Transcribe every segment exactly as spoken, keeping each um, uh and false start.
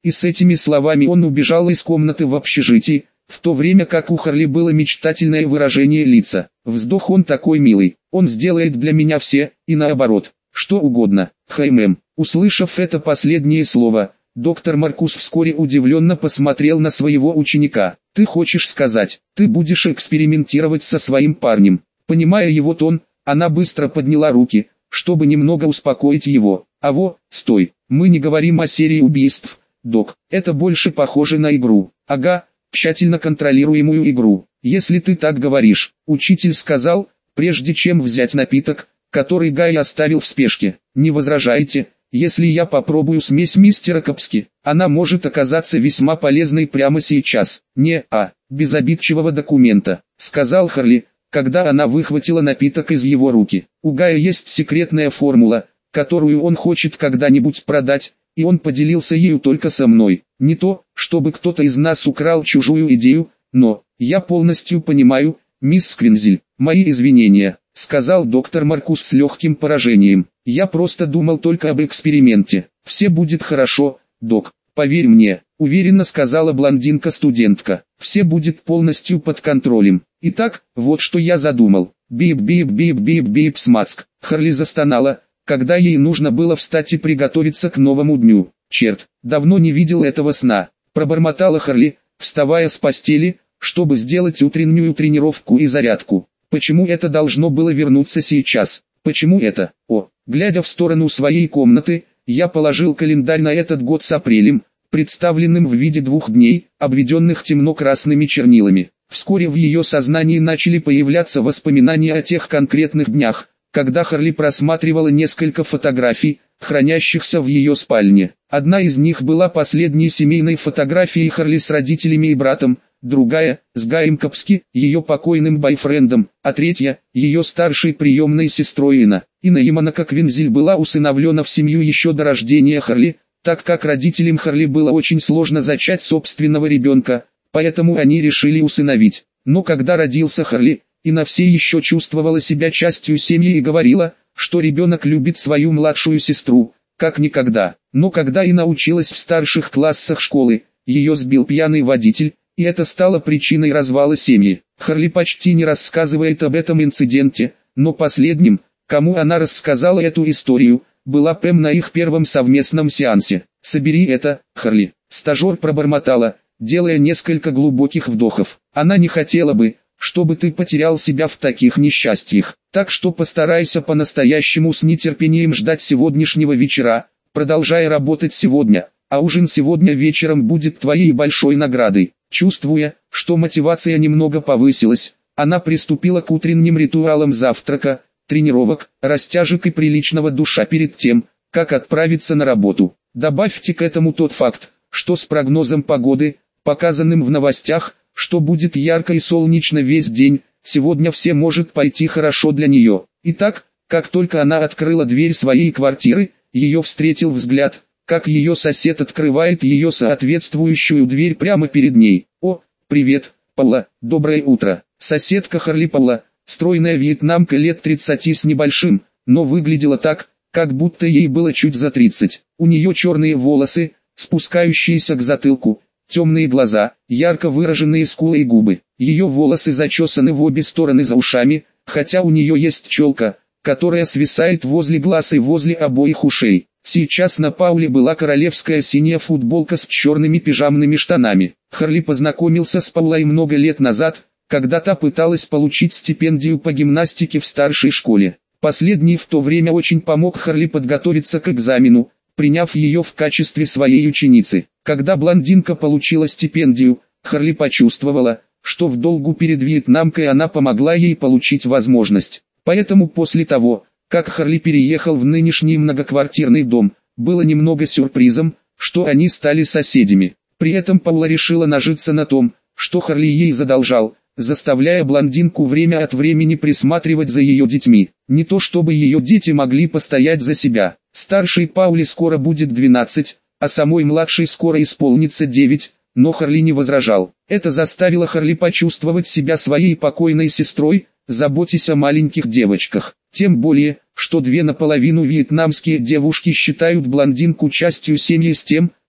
И с этими словами он убежал из комнаты в общежитие, в то время как у Харли было мечтательное выражение лица. Вздох: он такой милый, он сделает для меня все, и наоборот, что угодно. Хэм. Услышав это последнее слово, доктор Маркус вскоре удивленно посмотрел на своего ученика. Ты хочешь сказать, ты будешь экспериментировать со своим парнем? Понимая его тон, она быстро подняла руки, чтобы немного успокоить его. Аво, стой, мы не говорим о серии убийств, док, это больше похоже на игру. Ага, тщательно контролируемую игру. Если ты так говоришь, учитель сказал, прежде чем взять напиток, который Гай оставил в спешке. Не возражаете, если я попробую смесь мистера Капски? Она может оказаться весьма полезной прямо сейчас. Не, а, без обидчивого документа, сказал Харли, когда она выхватила напиток из его руки. У Гая есть секретная формула, которую он хочет когда-нибудь продать, и он поделился ею только со мной. Не то, чтобы кто-то из нас украл чужую идею, но, я полностью понимаю, мисс Сквинзель, мои извинения, сказал доктор Маркус с легким поражением. Я просто думал только об эксперименте. Все будет хорошо, док, поверь мне, уверенно сказала блондинка-студентка. Все будет полностью под контролем. Итак, вот что я задумал. Бип-бип-бип-бип-бип смацк. Харли застонала, когда ей нужно было встать и приготовиться к новому дню. Черт, давно не видел этого сна, пробормотала Харли, вставая с постели, чтобы сделать утреннюю тренировку и зарядку. Почему это должно было вернуться сейчас? Почему это? О, глядя в сторону своей комнаты, я положил календарь на этот год с апрелем, представленным в виде двух дней, обведенных темно-красными чернилами. Вскоре в ее сознании начали появляться воспоминания о тех конкретных днях, когда Харли просматривала несколько фотографий, хранящихся в ее спальне. Одна из них была последней семейной фотографией Харли с родителями и братом, другая – с Гаем Капски, ее покойным бойфрендом, а третья – ее старшей приемной сестрой Ина. Ина Яманака Квинзель была усыновлена в семью еще до рождения Харли, так как родителям Харли было очень сложно зачать собственного ребенка, поэтому они решили усыновить. Но когда родился Харли, Ина все еще чувствовала себя частью семьи и говорила, что ребенок любит свою младшую сестру, как никогда. Но когда Ина училась в старших классах школы, ее сбил пьяный водитель, и это стало причиной развала семьи. Харли почти не рассказывает об этом инциденте, но последним, кому она рассказала эту историю, была Пэм на их первом совместном сеансе. «Собери это, Харли», стажер пробормотала, делая несколько глубоких вдохов. Она не хотела бы, чтобы ты потерял себя в таких несчастьях. Так что постарайся по-настоящему с нетерпением ждать сегодняшнего вечера, продолжая работать сегодня, а ужин сегодня вечером будет твоей большой наградой. Чувствуя, что мотивация немного повысилась, она приступила к утренним ритуалам завтрака, тренировок, растяжек и приличного душа перед тем, как отправиться на работу. Добавьте к этому тот факт, что с прогнозом погоды, показанным в новостях, что будет ярко и солнечно весь день, сегодня все может пойти хорошо для нее. Итак, как только она открыла дверь своей квартиры, ее встретил взгляд, как ее сосед открывает ее соответствующую дверь прямо перед ней. «О, привет, Паула, доброе утро». Соседка Харли Паула, стройная вьетнамка лет тридцати с небольшим, но выглядела так, как будто ей было чуть за тридцать. У нее черные волосы, спускающиеся к затылку, темные глаза, ярко выраженные скулы и губы. Ее волосы зачесаны в обе стороны за ушами, хотя у нее есть челка, которая свисает возле глаз и возле обоих ушей. Сейчас на Пауле была королевская синяя футболка с черными пижамными штанами. Харли познакомился с Паулой много лет назад, когда та пыталась получить стипендию по гимнастике в старшей школе. Последний в то время очень помог Харли подготовиться к экзамену, приняв ее в качестве своей ученицы. Когда блондинка получила стипендию, Харли почувствовала, что в долгу перед вьетнамкой она помогла ей получить возможность. Поэтому после того, как Харли переехал в нынешний многоквартирный дом, было немного сюрпризом, что они стали соседями. При этом Паула решила нажиться на том, что Харли ей задолжал, заставляя блондинку время от времени присматривать за ее детьми. Не то чтобы ее дети могли постоять за себя. Старшей Пауле скоро будет двенадцать, а самой младшей скоро исполнится девять, но Харли не возражал. Это заставило Харли почувствовать себя своей покойной сестрой, заботясь о маленьких девочках. Тем более, что две наполовину вьетнамские девушки считают блондинку частью семьи с тем,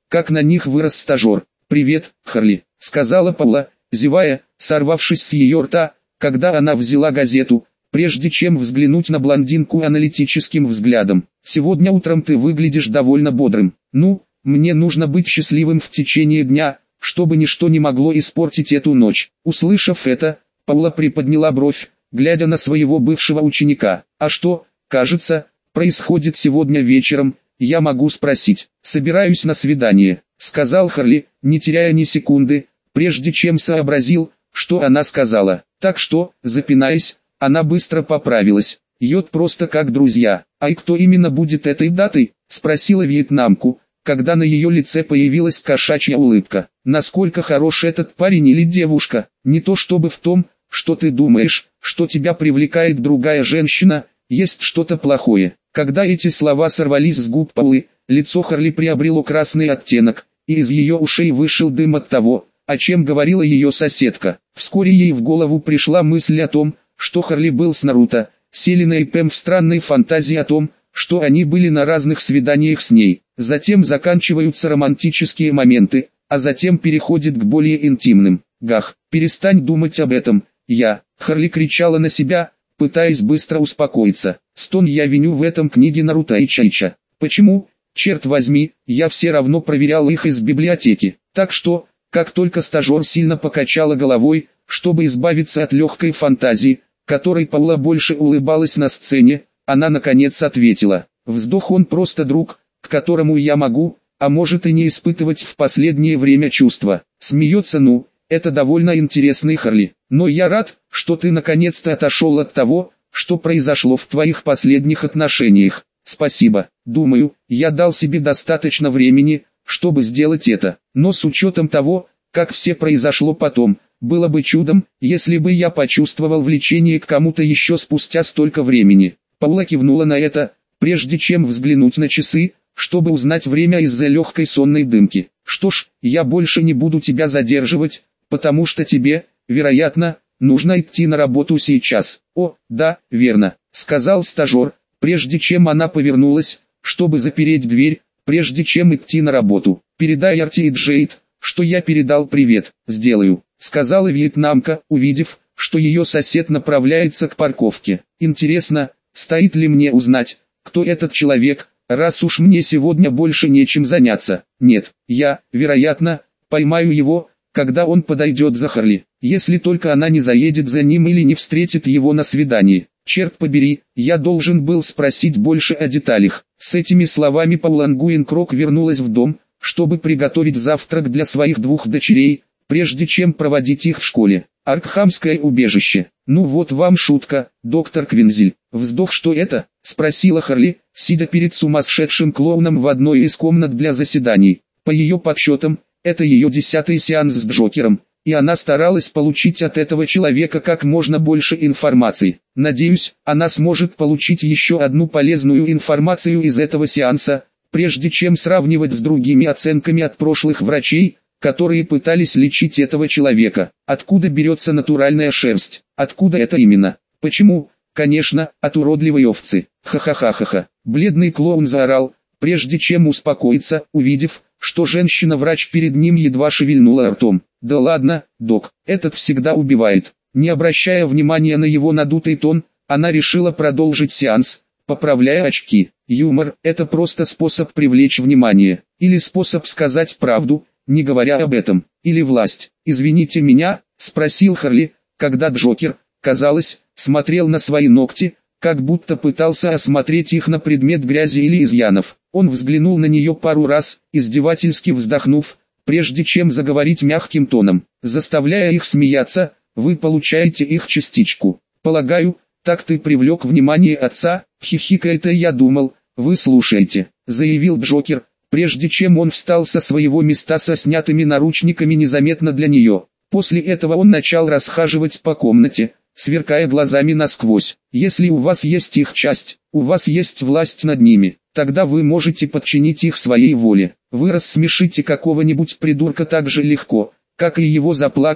как на них вырос стажер. «Привет, Харли», — сказала Паула, зевая, сорвавшись с ее рта, когда она взяла газету, прежде чем взглянуть на блондинку аналитическим взглядом. «Сегодня утром ты выглядишь довольно бодрым. Ну, мне нужно быть счастливым в течение дня, чтобы ничто не могло испортить эту ночь». Услышав это, Паула приподняла бровь, глядя на своего бывшего ученика. «А что, кажется, происходит сегодня вечером, я могу спросить?» «Собираюсь на свидание», — сказал Харли, не теряя ни секунды, прежде чем сообразил, что она сказала. Так что, запинаясь, она быстро поправилась. «Йод просто как друзья». «А и кто именно будет этой датой?» — спросила вьетнамку, когда на ее лице появилась кошачья улыбка. «Насколько хорош этот парень или девушка? Не то чтобы в том, что ты думаешь, что тебя привлекает другая женщина, есть что-то плохое». Когда эти слова сорвались с губ Паулы, лицо Харли приобрело красный оттенок, и из ее ушей вышел дым от того, о чем говорила ее соседка. Вскоре ей в голову пришла мысль о том, что Харли был с Наруто, Селина и Пэм в странной фантазии о том, что они были на разных свиданиях с ней. Затем заканчиваются романтические моменты, а затем переходит к более интимным. «Гах, перестань думать об этом, я!» Харли кричала на себя, пытаясь быстро успокоиться. «Стон, я виню в этом книги Наруто и Чайча. Почему? Черт возьми, я все равно проверял их из библиотеки». Так что, как только стажер сильно покачала головой, чтобы избавиться от легкой фантазии, которой Паула больше улыбалась на сцене, она наконец ответила: «Вздох, он просто друг, к которому я могу, а может и не испытывать в последнее время чувства». Смеется. «Ну, это довольно интересный, Харли, но я рад, что ты наконец-то отошел от того, что произошло в твоих последних отношениях. Спасибо. Думаю, я дал себе достаточно времени, чтобы сделать это, но с учетом того, как все произошло потом, было бы чудом, если бы я почувствовал влечение к кому-то еще спустя столько времени». Паула кивнула на это, прежде чем взглянуть на часы, чтобы узнать время из-за легкой сонной дымки. «Что ж, я больше не буду тебя задерживать, потому что тебе, вероятно, нужно идти на работу сейчас». «О, да, верно», — сказал стажер, прежде чем она повернулась, чтобы запереть дверь, прежде чем идти на работу. «Передай Арти и Джейд, что я передал привет». «Сделаю», — сказала вьетнамка, увидев, что ее сосед направляется к парковке. «Интересно, стоит ли мне узнать, кто этот человек, раз уж мне сегодня больше нечем заняться?» «Нет, я, вероятно, поймаю его, когда он подойдет за Харли, если только она не заедет за ним или не встретит его на свидании. Черт побери, я должен был спросить больше о деталях». С этими словами Паула Нгуен-Крок вернулась в дом, чтобы приготовить завтрак для своих двух дочерей, прежде чем проводить их в школе. Аркхамское убежище. «Ну вот вам шутка, доктор Квинзель». «Вздох, что это?» — спросила Харли, сидя перед сумасшедшим клоуном в одной из комнат для заседаний. По ее подсчетам, это ее десятый сеанс с Джокером, и она старалась получить от этого человека как можно больше информации. Надеюсь, она сможет получить еще одну полезную информацию из этого сеанса, прежде чем сравнивать с другими оценками от прошлых врачей, которые пытались лечить этого человека. Откуда берется натуральная шерсть? Откуда это именно? Почему? Конечно, от уродливой овцы. Ха-ха-ха-ха-ха. Бледный клоун заорал, прежде чем успокоиться, увидев, что женщина-врач перед ним едва шевельнула ртом. «Да ладно, док, этот всегда убивает». Не обращая внимания на его надутый тон, она решила продолжить сеанс, поправляя очки. Юмор – это просто способ привлечь внимание, или способ сказать правду, не говоря об этом, или власть. «Извините меня?» – спросил Харли, когда Джокер, казалось, смотрел на свои ногти, как будто пытался осмотреть их на предмет грязи или изъянов. Он взглянул на нее пару раз, издевательски вздохнув, прежде чем заговорить мягким тоном. «Заставляя их смеяться, вы получаете их частичку. Полагаю, так ты привлек внимание отца?» «Хихикая-то я думал, вы слушаете», — заявил Джокер, прежде чем он встал со своего места со снятыми наручниками незаметно для нее. После этого он начал расхаживать по комнате, сверкая глазами насквозь. «Если у вас есть их часть, у вас есть власть над ними, тогда вы можете подчинить их своей воле. Вы рассмешите какого-нибудь придурка так же легко, как и его заплакать,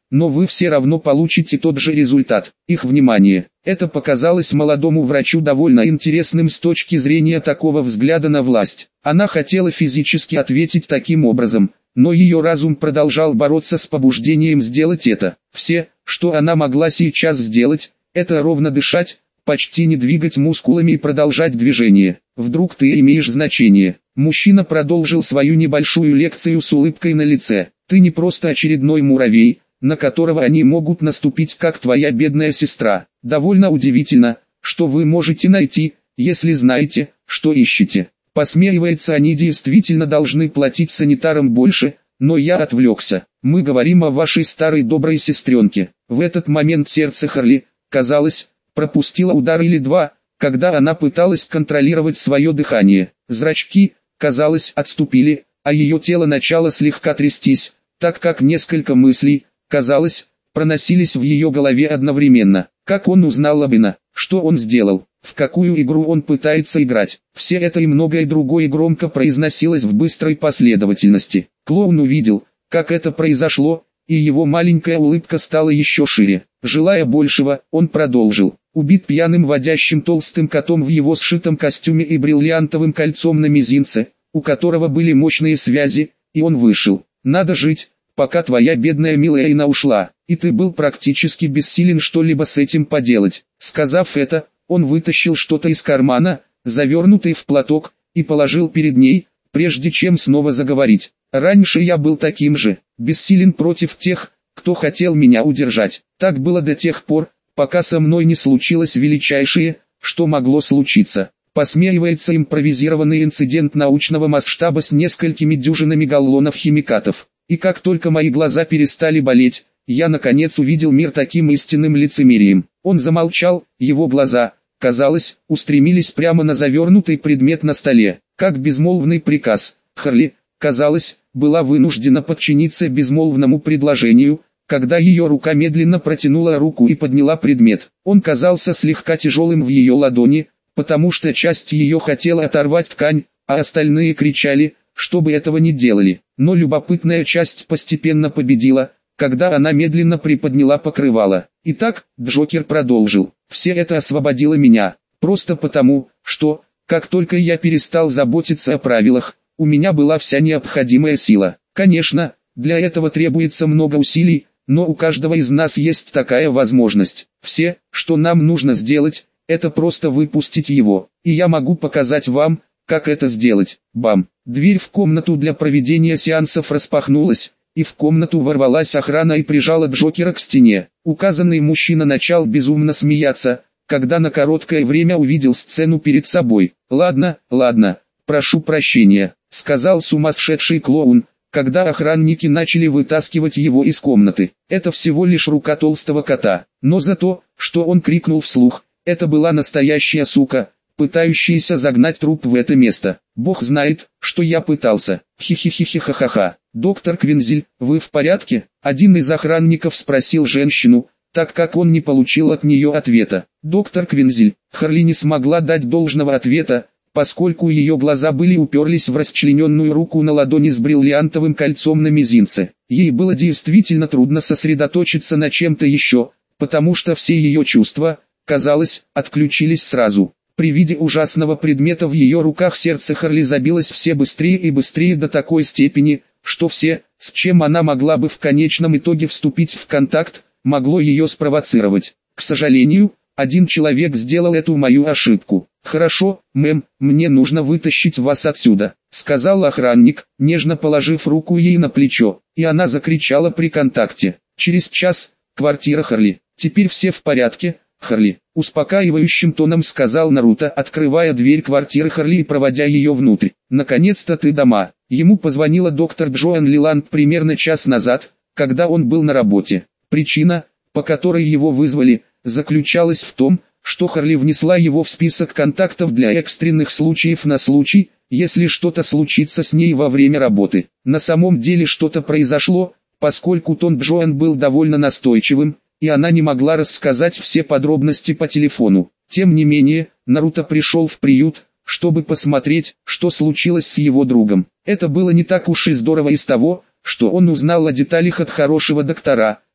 но вы все равно получите тот же результат. Их внимание. Это показалось молодому врачу довольно интересным с точки зрения такого взгляда на власть. Она хотела физически ответить таким образом, но ее разум продолжал бороться с побуждением сделать это. Все, что она могла сейчас сделать, это ровно дышать, почти не двигать мускулами и продолжать движение. Вдруг ты имеешь значение. Мужчина продолжил свою небольшую лекцию с улыбкой на лице. Ты не просто очередной муравей, на которого они могут наступить, как твоя бедная сестра. Довольно удивительно, что вы можете найти, если знаете, что ищете. Посмеивается, они действительно должны платить санитарам больше, но я отвлекся. Мы говорим о вашей старой доброй сестренке. В этот момент сердце Харли, казалось, пропустило удар или два, когда она пыталась контролировать свое дыхание. Зрачки, казалось, отступили, а ее тело начало слегка трястись, так как несколько мыслей, казалось, проносились в ее голове одновременно. Как он узнал об Ина? Что он сделал? В какую игру он пытается играть? Все это и многое другое громко произносилось в быстрой последовательности. Клоун увидел, как это произошло, и его маленькая улыбка стала еще шире. Желая большего, он продолжил. Убит пьяным водящим толстым котом в его сшитом костюме и бриллиантовым кольцом на мизинце, у которого были мощные связи, и он вышел. Надо жить, пока твоя бедная милая Ина ушла, и ты был практически бессилен что-либо с этим поделать. Сказав это, он вытащил что-то из кармана, завернутый в платок, и положил перед ней, прежде чем снова заговорить. Раньше я был таким же, бессилен против тех, кто хотел меня удержать. Так было до тех пор, пока со мной не случилось величайшее, что могло случиться. Посмеивается импровизированный инцидент научного масштаба с несколькими дюжинами галлонов химикатов. И как только мои глаза перестали болеть, я наконец увидел мир таким истинным лицемерием. Он замолчал, его глаза, казалось, устремились прямо на завернутый предмет на столе. Как безмолвный приказ, Харли, казалось, была вынуждена подчиниться безмолвному предложению, когда ее рука медленно протянула руку и подняла предмет. Он казался слегка тяжелым в ее ладони, потому что часть ее хотела оторвать ткань, а остальные кричали, чтобы этого не делали. Но любопытная часть постепенно победила, когда она медленно приподняла покрывало. Итак, Джокер продолжил. Все это освободило меня, просто потому, что, как только я перестал заботиться о правилах, у меня была вся необходимая сила. Конечно, для этого требуется много усилий, но у каждого из нас есть такая возможность. Все, что нам нужно сделать, это просто выпустить его. И я могу показать вам, как это сделать. Бам! Дверь в комнату для проведения сеансов распахнулась, и в комнату ворвалась охрана и прижала Джокера к стене. Указанный мужчина начал безумно смеяться, когда на короткое время увидел сцену перед собой. «Ладно, ладно, прошу прощения», — сказал сумасшедший клоун, когда охранники начали вытаскивать его из комнаты. «Это всего лишь рука толстого кота». Но за то, что он крикнул вслух, это была настоящая сука, пытающаяся загнать труп в это место. Бог знает, что я пытался. Хи-хи-хи-хи-ха-ха-ха. «Доктор Квинзель, вы в порядке?» Один из охранников спросил женщину, так как он не получил от нее ответа. «Доктор Квинзель». Харли не смогла дать должного ответа, поскольку ее глаза были уперлись в расчлененную руку на ладони с бриллиантовым кольцом на мизинце. Ей было действительно трудно сосредоточиться на чем-то еще, потому что все ее чувства, казалось, отключились сразу. При виде ужасного предмета в ее руках сердце Харли забилось все быстрее и быстрее до такой степени, что все, с чем она могла бы в конечном итоге вступить в контакт, могло ее спровоцировать. К сожалению, один человек сделал эту мою ошибку. «Хорошо, мэм, мне нужно вытащить вас отсюда», — сказал охранник, нежно положив руку ей на плечо, и она закричала при контакте. Через час, квартира Харли. «Теперь все в порядке, Харли», — успокаивающим тоном сказал Наруто, открывая дверь квартиры Харли и проводя ее внутрь. «Наконец-то ты дома». Ему позвонила доктор Джоан Лиланд примерно час назад, когда он был на работе. Причина, по которой его вызвали, заключалась в том, что Харли внесла его в список контактов для экстренных случаев на случай, если что-то случится с ней во время работы. На самом деле что-то произошло, поскольку тон Джоан был довольно настойчивым, и она не могла рассказать все подробности по телефону. Тем не менее, Наруто пришел в приют, чтобы посмотреть, что случилось с его другом. Это было не так уж и здорово из того, что он узнал о деталях от хорошего доктора,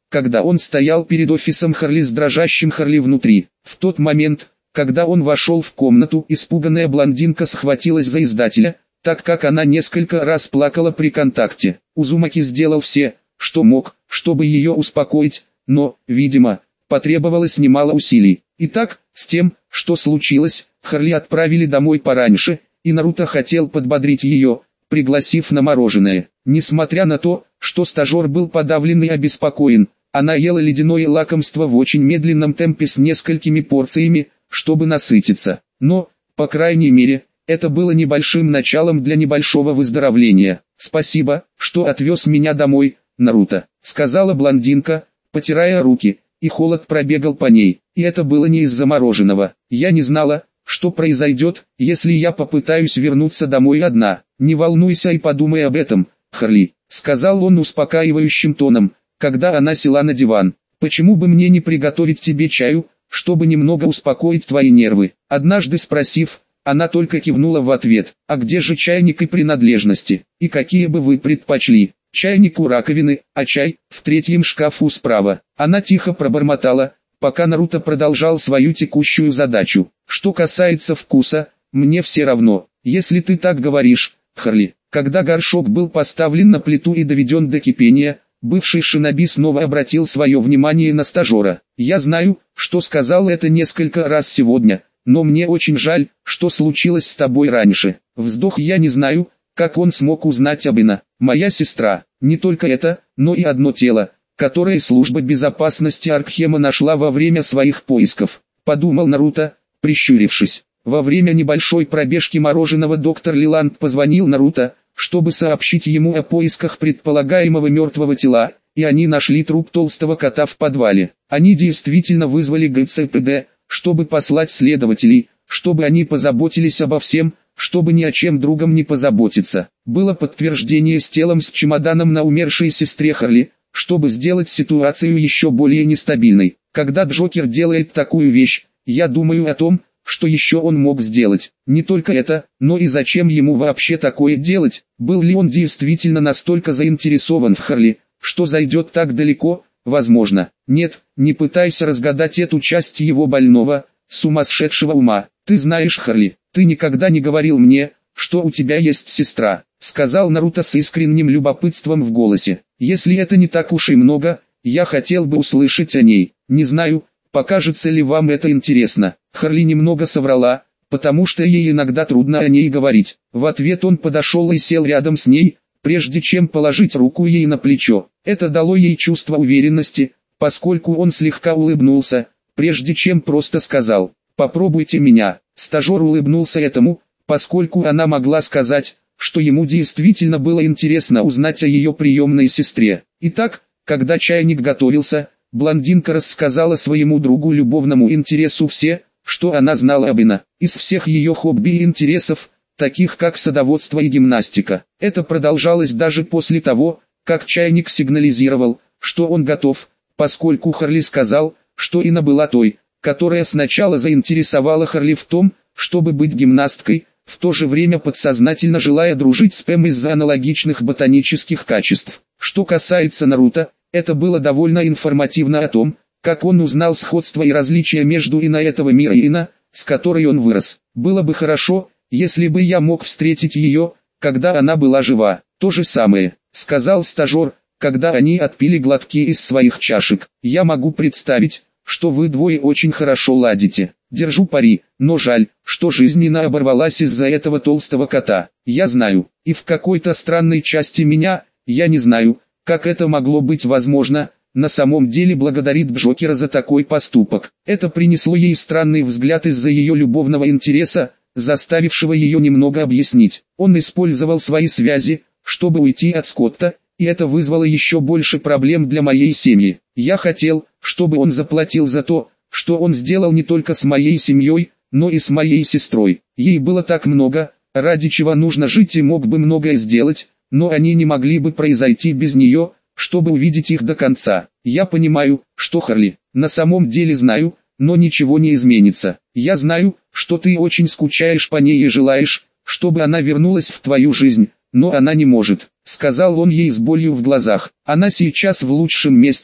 когда он стоял перед офисом Харли с дрожащим Харли внутри. В тот момент, когда он вошел в комнату, испуганная блондинка схватилась за издателя, так как она несколько раз плакала при контакте. Узумаки сделал все, что мог, чтобы ее успокоить, но, видимо, потребовалось немало усилий. Итак, с тем, что случилось, Харли отправили домой пораньше, и Наруто хотел подбодрить ее, пригласив на мороженое. Несмотря на то, что стажер был подавлен и обеспокоен, она ела ледяное лакомство в очень медленном темпе с несколькими порциями, чтобы насытиться. Но, по крайней мере, это было небольшим началом для небольшого выздоровления. «Спасибо, что отвез меня домой, Наруто», — сказала блондинка, потирая руки, и холод пробегал по ней. И это было не из-за мороженого. «Я не знала, что произойдет, если я попытаюсь вернуться домой одна. Не волнуйся и подумай об этом, Харли», — сказал он успокаивающим тоном, когда она села на диван. «Почему бы мне не приготовить тебе чаю, чтобы немного успокоить твои нервы?» Однажды спросив, она только кивнула в ответ. «А где же чайник и принадлежности? И какие бы вы предпочли? Чайник у раковины, а чай в третьем шкафу справа». Она тихо пробормотала, пока Наруто продолжал свою текущую задачу. «Что касается вкуса, мне все равно, если ты так говоришь, Харли». Когда горшок был поставлен на плиту и доведен до кипения, бывший шиноби снова обратил свое внимание на стажера. «Я знаю, что сказал это несколько раз сегодня, но мне очень жаль, что случилось с тобой раньше». Вздох. «Я не знаю, как он смог узнать об Ина, моя сестра. Не только это, но и одно тело, которое служба безопасности Аркхема нашла во время своих поисков», — подумал Наруто, прищурившись. Во время небольшой пробежки мороженого доктор Лиланд позвонил Наруто, чтобы сообщить ему о поисках предполагаемого мертвого тела, и они нашли труп толстого кота в подвале. Они действительно вызвали ГЦПД, чтобы послать следователей, чтобы они позаботились обо всем, чтобы ни о чем другом не позаботиться. Было подтверждение с телом с чемоданом на умершей сестре Харли, чтобы сделать ситуацию еще более нестабильной. Когда Джокер делает такую вещь, я думаю о том, что еще он мог сделать. Не только это, но и зачем ему вообще такое делать? Был ли он действительно настолько заинтересован в Харли, что зайдет так далеко? Возможно. Нет, не пытайся разгадать эту часть его больного, сумасшедшего ума. «Ты знаешь, Харли, ты никогда не говорил мне, что у тебя есть сестра», — сказал Наруто с искренним любопытством в голосе. «Если это не так уж и много, я хотел бы услышать о ней. Не знаю, покажется ли вам это интересно». Харли немного соврала, потому что ей иногда трудно о ней говорить. В ответ он подошел и сел рядом с ней, прежде чем положить руку ей на плечо. Это дало ей чувство уверенности, поскольку он слегка улыбнулся, прежде чем просто сказал: «Попробуйте меня». Стажер улыбнулся этому, поскольку она могла сказать, что ему действительно было интересно узнать о ее приемной сестре. Итак, когда чайник готовился, блондинка рассказала своему другу любовному интересу все, что она знала об Ина, из всех ее хобби и интересов, таких как садоводство и гимнастика. Это продолжалось даже после того, как чайник сигнализировал, что он готов, поскольку Харли сказал, что Ина была той, которая сначала заинтересовала Харли в том, чтобы быть гимнасткой, в то же время подсознательно желая дружить с Пэм из-за аналогичных ботанических качеств. Что касается Наруто, это было довольно информативно о том, как он узнал сходство и различия между Ина этого мира и Ина, с которой он вырос. «Было бы хорошо, если бы я мог встретить ее, когда она была жива». «То же самое», — сказал стажер, когда они отпили глотки из своих чашек. «Я могу представить, что вы двое очень хорошо ладите. Держу пари, но жаль, что жизнь Ина оборвалась из-за этого толстого кота. Я знаю, и в какой-то странной части меня, я не знаю, как это могло быть возможно, на самом деле благодарит Джокера за такой поступок. Это принесло ей странный взгляд из-за ее любовного интереса, заставившего ее немного объяснить. Он использовал свои связи, чтобы уйти от Скотта, и это вызвало еще больше проблем для моей семьи. Я хотел, чтобы он заплатил за то, что он сделал не только с моей семьей, но и с моей сестрой. Ей было так много, ради чего нужно жить, и мог бы многое сделать, но они не могли бы произойти без нее, чтобы увидеть их до конца. Я понимаю, что Харли, на самом деле знаю, но ничего не изменится. Я знаю, что ты очень скучаешь по ней и желаешь, чтобы она вернулась в твою жизнь, но она не может», — сказал он ей с болью в глазах. «Она сейчас в лучшем месте,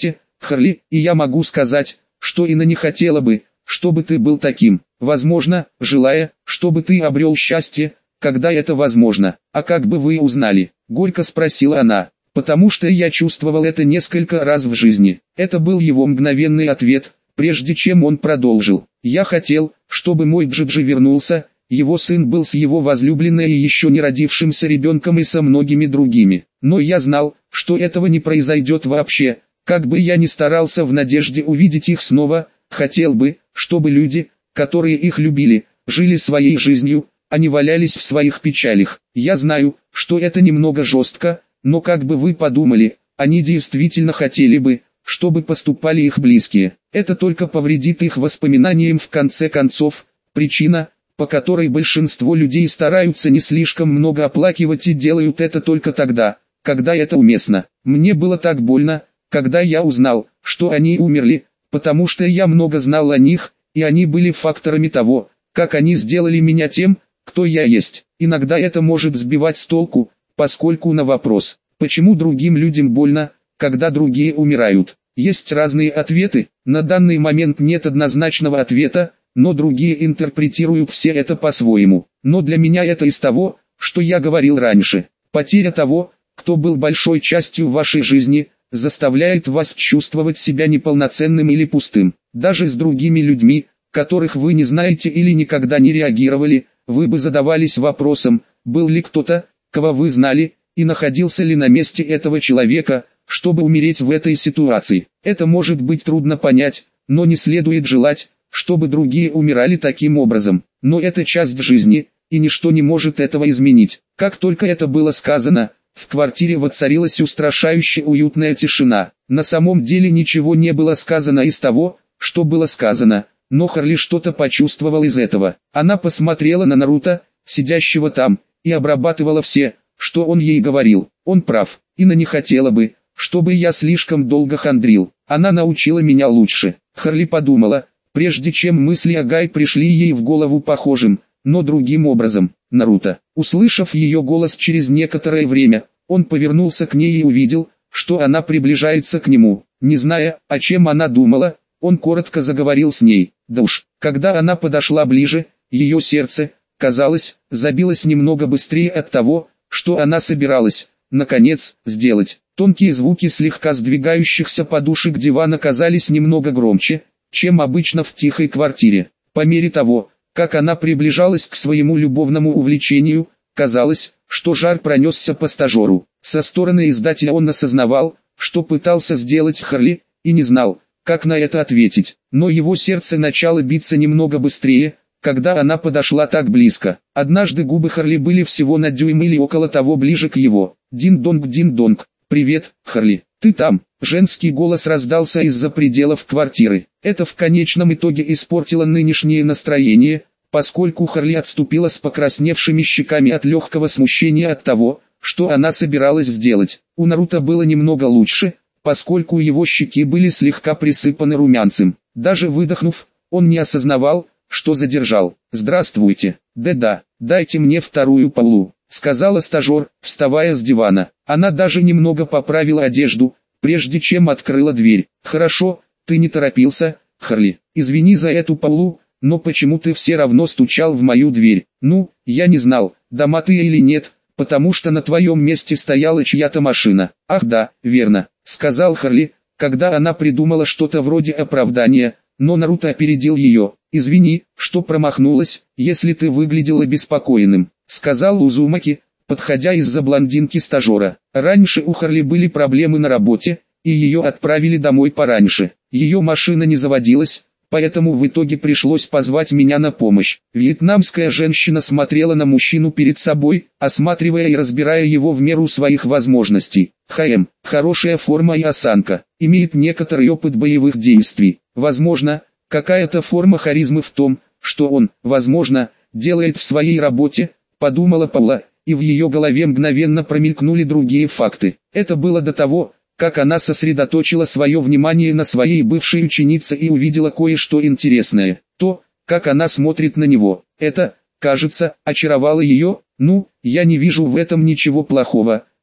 Харли, и я могу сказать, что Инна не хотела бы, чтобы ты был таким. Возможно, желая, чтобы ты обрел счастье, когда это возможно. А как бы вы узнали? Горько спросила она. Потому что я чувствовал это несколько раз в жизни. Это был его мгновенный ответ, прежде чем он продолжил. Я хотел, чтобы мой Джиджи вернулся. Его сын был с его возлюбленной и еще не родившимся ребенком и со многими другими. Но я знал, что этого не произойдет вообще. Как бы я ни старался в надежде увидеть их снова, хотел бы, чтобы люди, которые их любили, жили своей жизнью, а не валялись в своих печалях. Я знаю, что это немного жестко, но как бы вы подумали, они действительно хотели бы, чтобы поступали их близкие. Это только повредит их воспоминаниям в конце концов. Причина, по которой большинство людей стараются не слишком много оплакивать и делают это только тогда, когда это уместно. Мне было так больно, когда я узнал, что они умерли, потому что я много знал о них, и они были факторами того, как они сделали меня тем, кто я есть. Иногда это может сбивать с толку, поскольку на вопрос, почему другим людям больно, когда другие умирают, есть разные ответы. На данный момент нет однозначного ответа, но другие интерпретируют все это по-своему. Но для меня это из того, что я говорил раньше. Потеря того, кто был большой частью вашей жизни, заставляет вас чувствовать себя неполноценным или пустым. Даже с другими людьми, которых вы не знаете или никогда не реагировали, вы бы задавались вопросом, был ли кто-то, кого вы знали, и находился ли на месте этого человека, чтобы умереть в этой ситуации. Это может быть трудно понять, но не следует желать, чтобы другие умирали таким образом. Но это часть жизни, и ничто не может этого изменить. Как только это было сказано, в квартире воцарилась устрашающе уютная тишина. На самом деле ничего не было сказано из того, что было сказано, но Харли что-то почувствовал из этого. Она посмотрела на Наруто, сидящего там, и обрабатывала все, что он ей говорил. Он прав, Инна не хотела бы, чтобы я слишком долго хандрил. Она научила меня лучше. Харли подумала, прежде чем мысли о Гай пришли ей в голову похожим, но другим образом. Наруто. Услышав ее голос через некоторое время, он повернулся к ней и увидел, что она приближается к нему. Не зная, о чем она думала, он коротко заговорил с ней. Да уж, когда она подошла ближе, ее сердце, казалось, забилось немного быстрее от того, что она собиралась, наконец, сделать. Тонкие звуки слегка сдвигающихся подушек дивана казались немного громче, чем обычно в тихой квартире. По мере того, как она приближалась к своему любовному увлечению, казалось, что жар пронесся по стажеру. Со стороны издателя он осознавал, что пытался сделать Харли, и не знал, как на это ответить. Но его сердце начало биться немного быстрее, когда она подошла так близко. Однажды губы Харли были всего на дюйм или около того ближе к его. Дин-донг, дин-донг. «Привет, Харли, ты там?» Женский голос раздался из-за пределов квартиры. Это в конечном итоге испортило нынешнее настроение, поскольку Харли отступила с покрасневшими щеками от легкого смущения от того, что она собиралась сделать. У Наруто было немного лучше, поскольку его щеки были слегка присыпаны румянцем. Даже выдохнув, он не осознавал, что задержал. «Здравствуйте, да-да, дайте мне вторую полу», — сказала стажер, вставая с дивана. Она даже немного поправила одежду, прежде чем открыла дверь. «Хорошо, ты не торопился, Харли. Извини за эту полу, но почему ты все равно стучал в мою дверь? Ну, я не знал, дома ты или нет, потому что на твоем месте стояла чья-то машина». «Ах да, верно», — сказал Харли, когда она придумала что-то вроде оправдания, но Наруто опередил ее. «Извини, что промахнулась, если ты выглядел обеспокоенным», — сказал Узумаки, подходя из-за блондинки-стажера. Раньше у Харли были проблемы на работе, и ее отправили домой пораньше. Ее машина не заводилась, поэтому в итоге пришлось позвать меня на помощь. Вьетнамская женщина смотрела на мужчину перед собой, осматривая и разбирая его в меру своих возможностей. ХМ, хорошая форма и осанка, имеет некоторый опыт боевых действий. Возможно, какая-то форма харизмы в том, что он, возможно, делает в своей работе, подумала Паула, и в ее голове мгновенно промелькнули другие факты. Это было до того, как она сосредоточила свое внимание на своей бывшей ученице и увидела кое-что интересное. То, как она смотрит на него, это, кажется, очаровало ее. «Ну, я не вижу в этом ничего плохого»,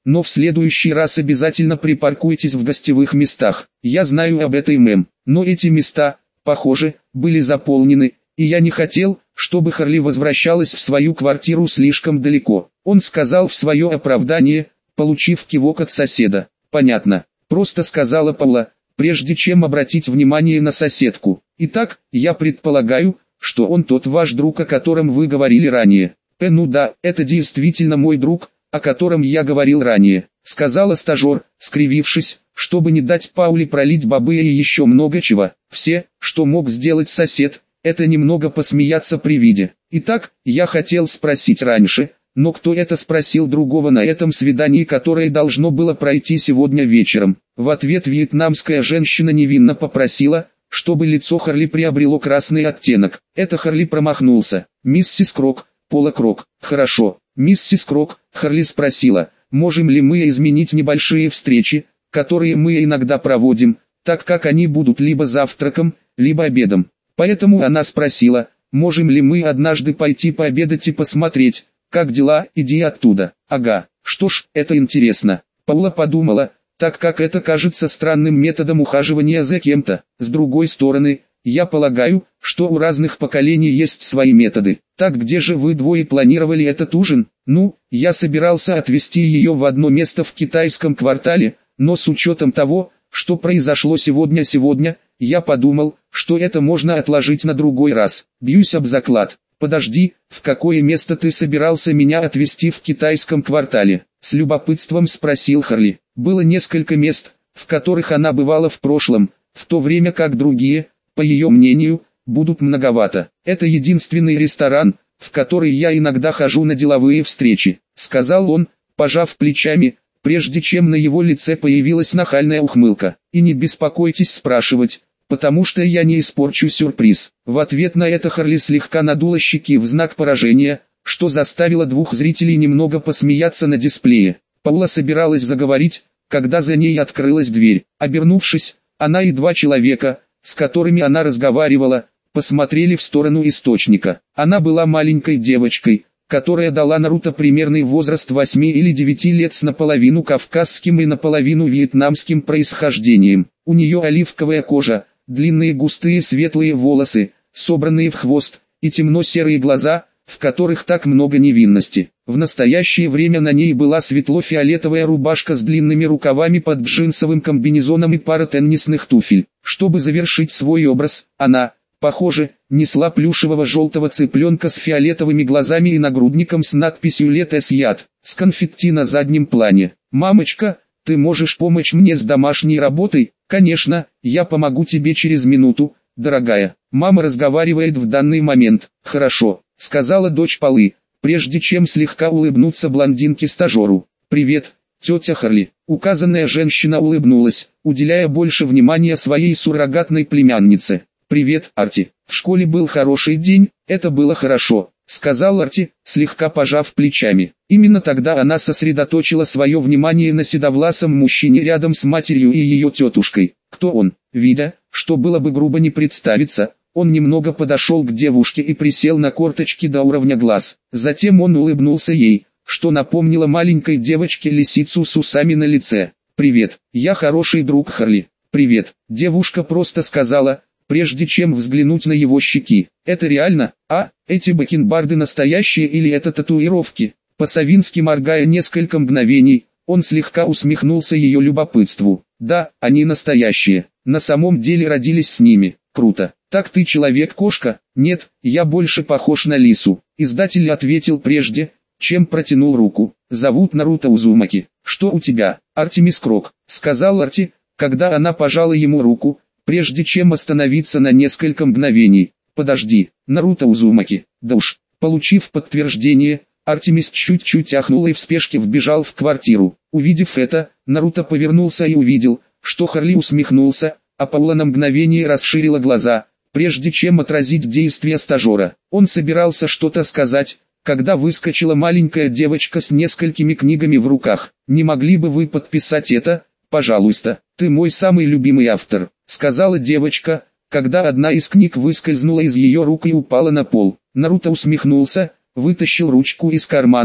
но в следующий раз обязательно припаркуйтесь в гостевых местах. Я знаю об этой, мэм, но эти места, похоже, были заполнены, и я не хотел, чтобы Харли возвращалась в свою квартиру слишком далеко. Он сказал в свое оправдание, получив кивок от соседа. «Понятно», — просто сказала Паула, прежде чем обратить внимание на соседку. «Итак, я предполагаю, что он тот ваш друг, о котором вы говорили ранее». «Э, ну да, это действительно мой друг, о котором я говорил ранее», — сказала стажер, скривившись, чтобы не дать Пауле пролить бобы и еще много чего. Все, что мог сделать сосед, это немного посмеяться при виде. «Итак, я хотел спросить раньше, но кто это спросил другого на этом свидании, которое должно было пройти сегодня вечером?» В ответ вьетнамская женщина невинно попросила, чтобы лицо Харли приобрело красный оттенок. Это Харли промахнулся. «Миссис Крок, Пола Крок». «Хорошо, миссис Крок», Харли спросила, «можем ли мы изменить небольшие встречи, которые мы иногда проводим, так как они будут либо завтраком, либо обедом?» Поэтому она спросила, можем ли мы однажды пойти пообедать и посмотреть, как дела, иди оттуда. «Ага, что ж, это интересно». Паула подумала, так как это кажется странным методом ухаживания за кем-то. С другой стороны, я полагаю, что у разных поколений есть свои методы. «Так где же вы двое планировали этот ужин?» «Ну, я собирался отвезти ее в одно место в китайском квартале, но с учетом того, что произошло сегодня-сегодня, я подумал, что это можно отложить на другой раз. Бьюсь об заклад». «Подожди, в какое место ты собирался меня отвезти в китайском квартале?» С любопытством спросил Харли. Было несколько мест, в которых она бывала в прошлом, в то время как другие, по ее мнению, будут многовато. «Это единственный ресторан, в который я иногда хожу на деловые встречи», сказал он, пожав плечами, прежде чем на его лице появилась нахальная ухмылка. «И не беспокойтесь спрашивать, потому что я не испорчу сюрприз». В ответ на это Харли слегка надула щеки в знак поражения, что заставило двух зрителей немного посмеяться на дисплее. Паула собиралась заговорить, когда за ней открылась дверь. Обернувшись, она и два человека, с которыми она разговаривала, посмотрели в сторону источника. Она была маленькой девочкой, которая дала Наруто примерный возраст восьми или девяти лет с наполовину кавказским и наполовину вьетнамским происхождением. У нее оливковая кожа, длинные густые светлые волосы, собранные в хвост, и темно-серые глаза, в которых так много невинности. В настоящее время на ней была светло-фиолетовая рубашка с длинными рукавами под джинсовым комбинезоном и пара теннисных туфель. Чтобы завершить свой образ, она, похоже, несла плюшевого желтого цыпленка с фиолетовыми глазами и нагрудником с надписью «Let us яд» с конфетти на заднем плане. «Мамочка, ты можешь помочь мне с домашней работой?» «Конечно, я помогу тебе через минуту, дорогая». Мама разговаривает в данный момент. «Хорошо», сказала дочь Полы, прежде чем слегка улыбнуться блондинке-стажеру. «Привет, тетя Харли». Указанная женщина улыбнулась, уделяя больше внимания своей суррогатной племяннице. «Привет, Арти. В школе был хороший день?» «Это было хорошо», сказал Арти, слегка пожав плечами. Именно тогда она сосредоточила свое внимание на седовласом мужчине рядом с матерью и ее тетушкой. «Кто он?» Видя, что было бы грубо не представиться, он немного подошел к девушке и присел на корточки до уровня глаз. Затем он улыбнулся ей, что напомнило маленькой девочке лисицу с усами на лице. «Привет, я хороший друг Харли». «Привет», девушка просто сказала, прежде чем взглянуть на его щеки. «Это реально? А, эти бакенбарды настоящие или это татуировки?» По-совински моргая несколько мгновений, он слегка усмехнулся ее любопытству. «Да, они настоящие. На самом деле родились с ними. Круто. Так ты человек-кошка?» «Нет, я больше похож на лису». Издатель ответил прежде, чем протянул руку. «Зовут Наруто Узумаки». «Что у тебя?» «Артемис Крок», сказал Арти, когда она пожала ему руку, прежде чем остановиться на несколько мгновений. «Подожди, Наруто Узумаки». «Да уж». Получив подтверждение, Артемис чуть-чуть ахнул и в спешке вбежал в квартиру. Увидев это, Наруто повернулся и увидел, что Харли усмехнулся, а Паула на мгновение расширила глаза, прежде чем отразить действия стажера. Он собирался что-то сказать, когда выскочила маленькая девочка с несколькими книгами в руках. «Не могли бы вы подписать это, пожалуйста? Ты мой самый любимый автор», сказала девочка, когда одна из книг выскользнула из ее рук и упала на пол. Наруто усмехнулся, вытащил ручку из кармана,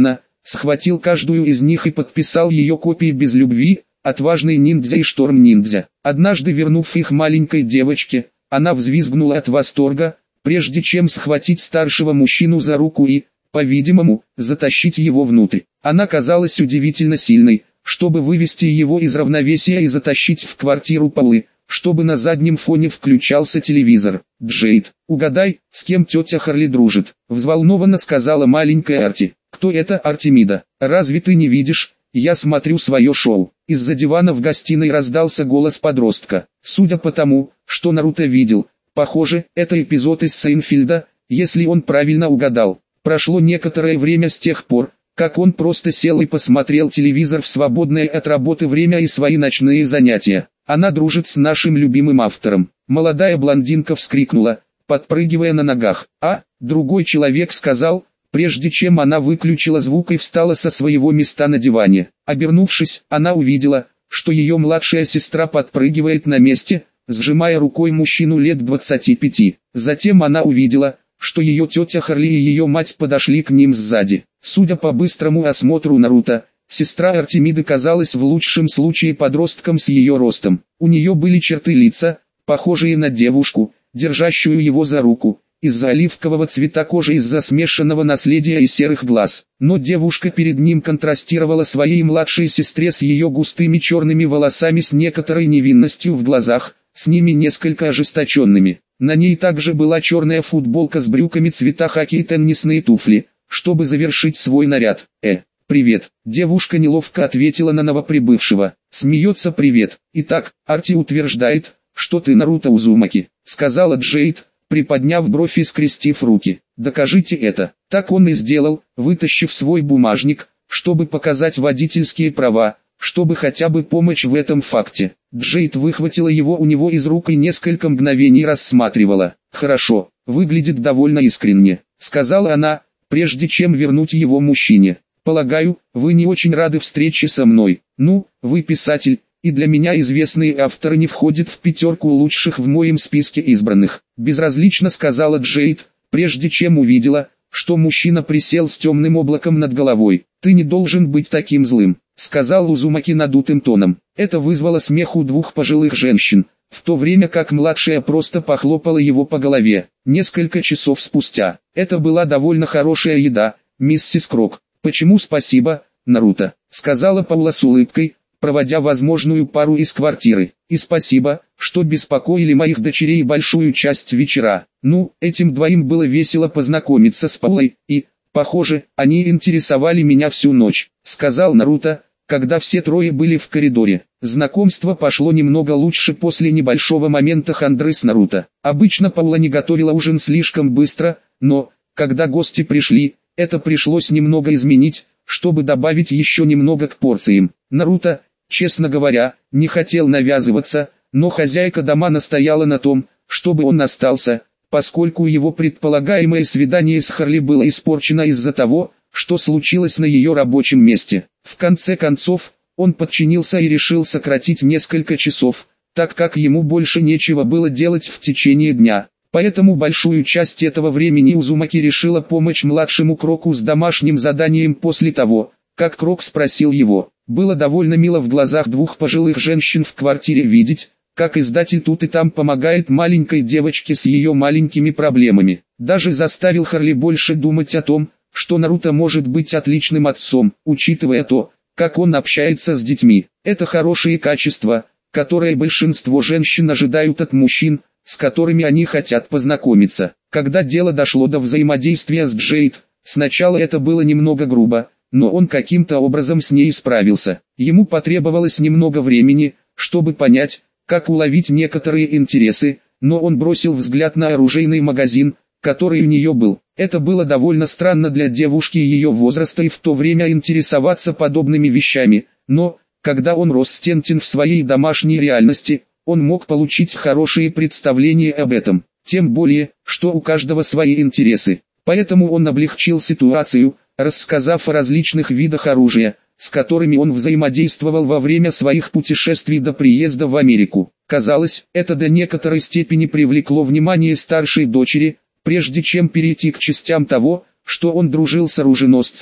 схватил каждую из них и подписал ее копии без любви, отважный ниндзя и шторм-ниндзя. Однажды вернув их маленькой девочке, она взвизгнула от восторга, прежде чем схватить старшего мужчину за руку и, по-видимому, затащить его внутрь. Она казалась удивительно сильной, чтобы вывести его из равновесия и затащить в квартиру Паулы, чтобы на заднем фоне включался телевизор. «Джейд, угадай, с кем тетя Харли дружит?» — взволнованно сказала маленькая Арти. «Кто это, Артемида? Разве ты не видишь? Я смотрю свое шоу». Из-за дивана в гостиной раздался голос подростка. Судя по тому, что Наруто видел, похоже, это эпизод из Сейнфилда, если он правильно угадал. Прошло некоторое время с тех пор, как он просто сел и посмотрел телевизор в свободное от работы время и свои ночные занятия. Она дружит с нашим любимым автором. Молодая блондинка вскрикнула, подпрыгивая на ногах. А, другой человек сказал, прежде чем она выключила звук и встала со своего места на диване. Обернувшись, она увидела, что ее младшая сестра подпрыгивает на месте, сжимая рукой мужчину лет двадцати пяти. Затем она увидела, что ее тетя Харли и ее мать подошли к ним сзади. Судя по быстрому осмотру Наруто, сестра Артемиды казалась в лучшем случае подростком с ее ростом. У нее были черты лица, похожие на девушку, держащую его за руку, из-за оливкового цвета кожи, из-за смешанного наследия и серых глаз. Но девушка перед ним контрастировала своей младшей сестре с ее густыми черными волосами, с некоторой невинностью в глазах, с ними несколько ожесточенными. На ней также была черная футболка с брюками цвета хаки и теннисные туфли, чтобы завершить свой наряд. «Э, привет», девушка неловко ответила на новоприбывшего. Смеется «привет». «Итак, Арти утверждает, что ты Наруто Узумаки», сказала Джейд, приподняв бровь и скрестив руки. «Докажите это». Так он и сделал, вытащив свой бумажник, чтобы показать водительские права, чтобы хотя бы помочь в этом факте. Джейд выхватила его у него из рук и несколько мгновений рассматривала. «Хорошо, выглядит довольно искренне», сказала она, прежде чем вернуть его мужчине. «Полагаю, вы не очень рады встрече со мной. Ну, вы писатель, и для меня известные авторы не входят в пятерку лучших в моем списке избранных», безразлично сказала Джейд, прежде чем увидела, что мужчина присел с темным облаком над головой. «Ты не должен быть таким злым», сказал Узумаки надутым тоном. Это вызвало смех у двух пожилых женщин, в то время как младшая просто похлопала его по голове. Несколько часов спустя. «Это была довольно хорошая еда, миссис Крок». «Почему спасибо, Наруто», сказала Паула с улыбкой, проводя возможную пару из квартиры. «И спасибо, что беспокоили моих дочерей большую часть вечера. Ну, этим двоим было весело познакомиться с Паулой, и, похоже, они интересовали меня всю ночь», сказал Наруто, когда все трое были в коридоре. Знакомство пошло немного лучше после небольшого момента хандры с Наруто. Обычно Паула не готовила ужин слишком быстро, но, когда гости пришли, это пришлось немного изменить, чтобы добавить еще немного к порциям. Наруто, честно говоря, не хотел навязываться, но хозяйка дома настояла на том, чтобы он остался, поскольку его предполагаемое свидание с Харли было испорчено из-за того, что случилось на ее рабочем месте. В конце концов, он подчинился и решил сократить несколько часов, так как ему больше нечего было делать в течение дня. Поэтому большую часть этого времени Узумаки решила помочь младшему Кроку с домашним заданием после того, как Крок спросил его. Было довольно мило в глазах двух пожилых женщин в квартире видеть, как издатель тут и там помогает маленькой девочке с ее маленькими проблемами. Даже заставил Харли больше думать о том, что Наруто может быть отличным отцом, учитывая то, как он общается с детьми. Это хорошие качества, которые большинство женщин ожидают от мужчин, с которыми они хотят познакомиться. Когда дело дошло до взаимодействия с Джейд, сначала это было немного грубо, но он каким-то образом с ней справился. Ему потребовалось немного времени, чтобы понять, как уловить некоторые интересы, но он бросил взгляд на оружейный магазин, который у нее был. Это было довольно странно для девушки ее возраста и в то время интересоваться подобными вещами, но, когда он рос стентен в своей домашней реальности, он мог получить хорошие представления об этом, тем более, что у каждого свои интересы. Поэтому он облегчил ситуацию, рассказав о различных видах оружия, с которыми он взаимодействовал во время своих путешествий до приезда в Америку. Казалось, это до некоторой степени привлекло внимание старшей дочери, прежде чем перейти к частям того, что он дружил с оруженосцем,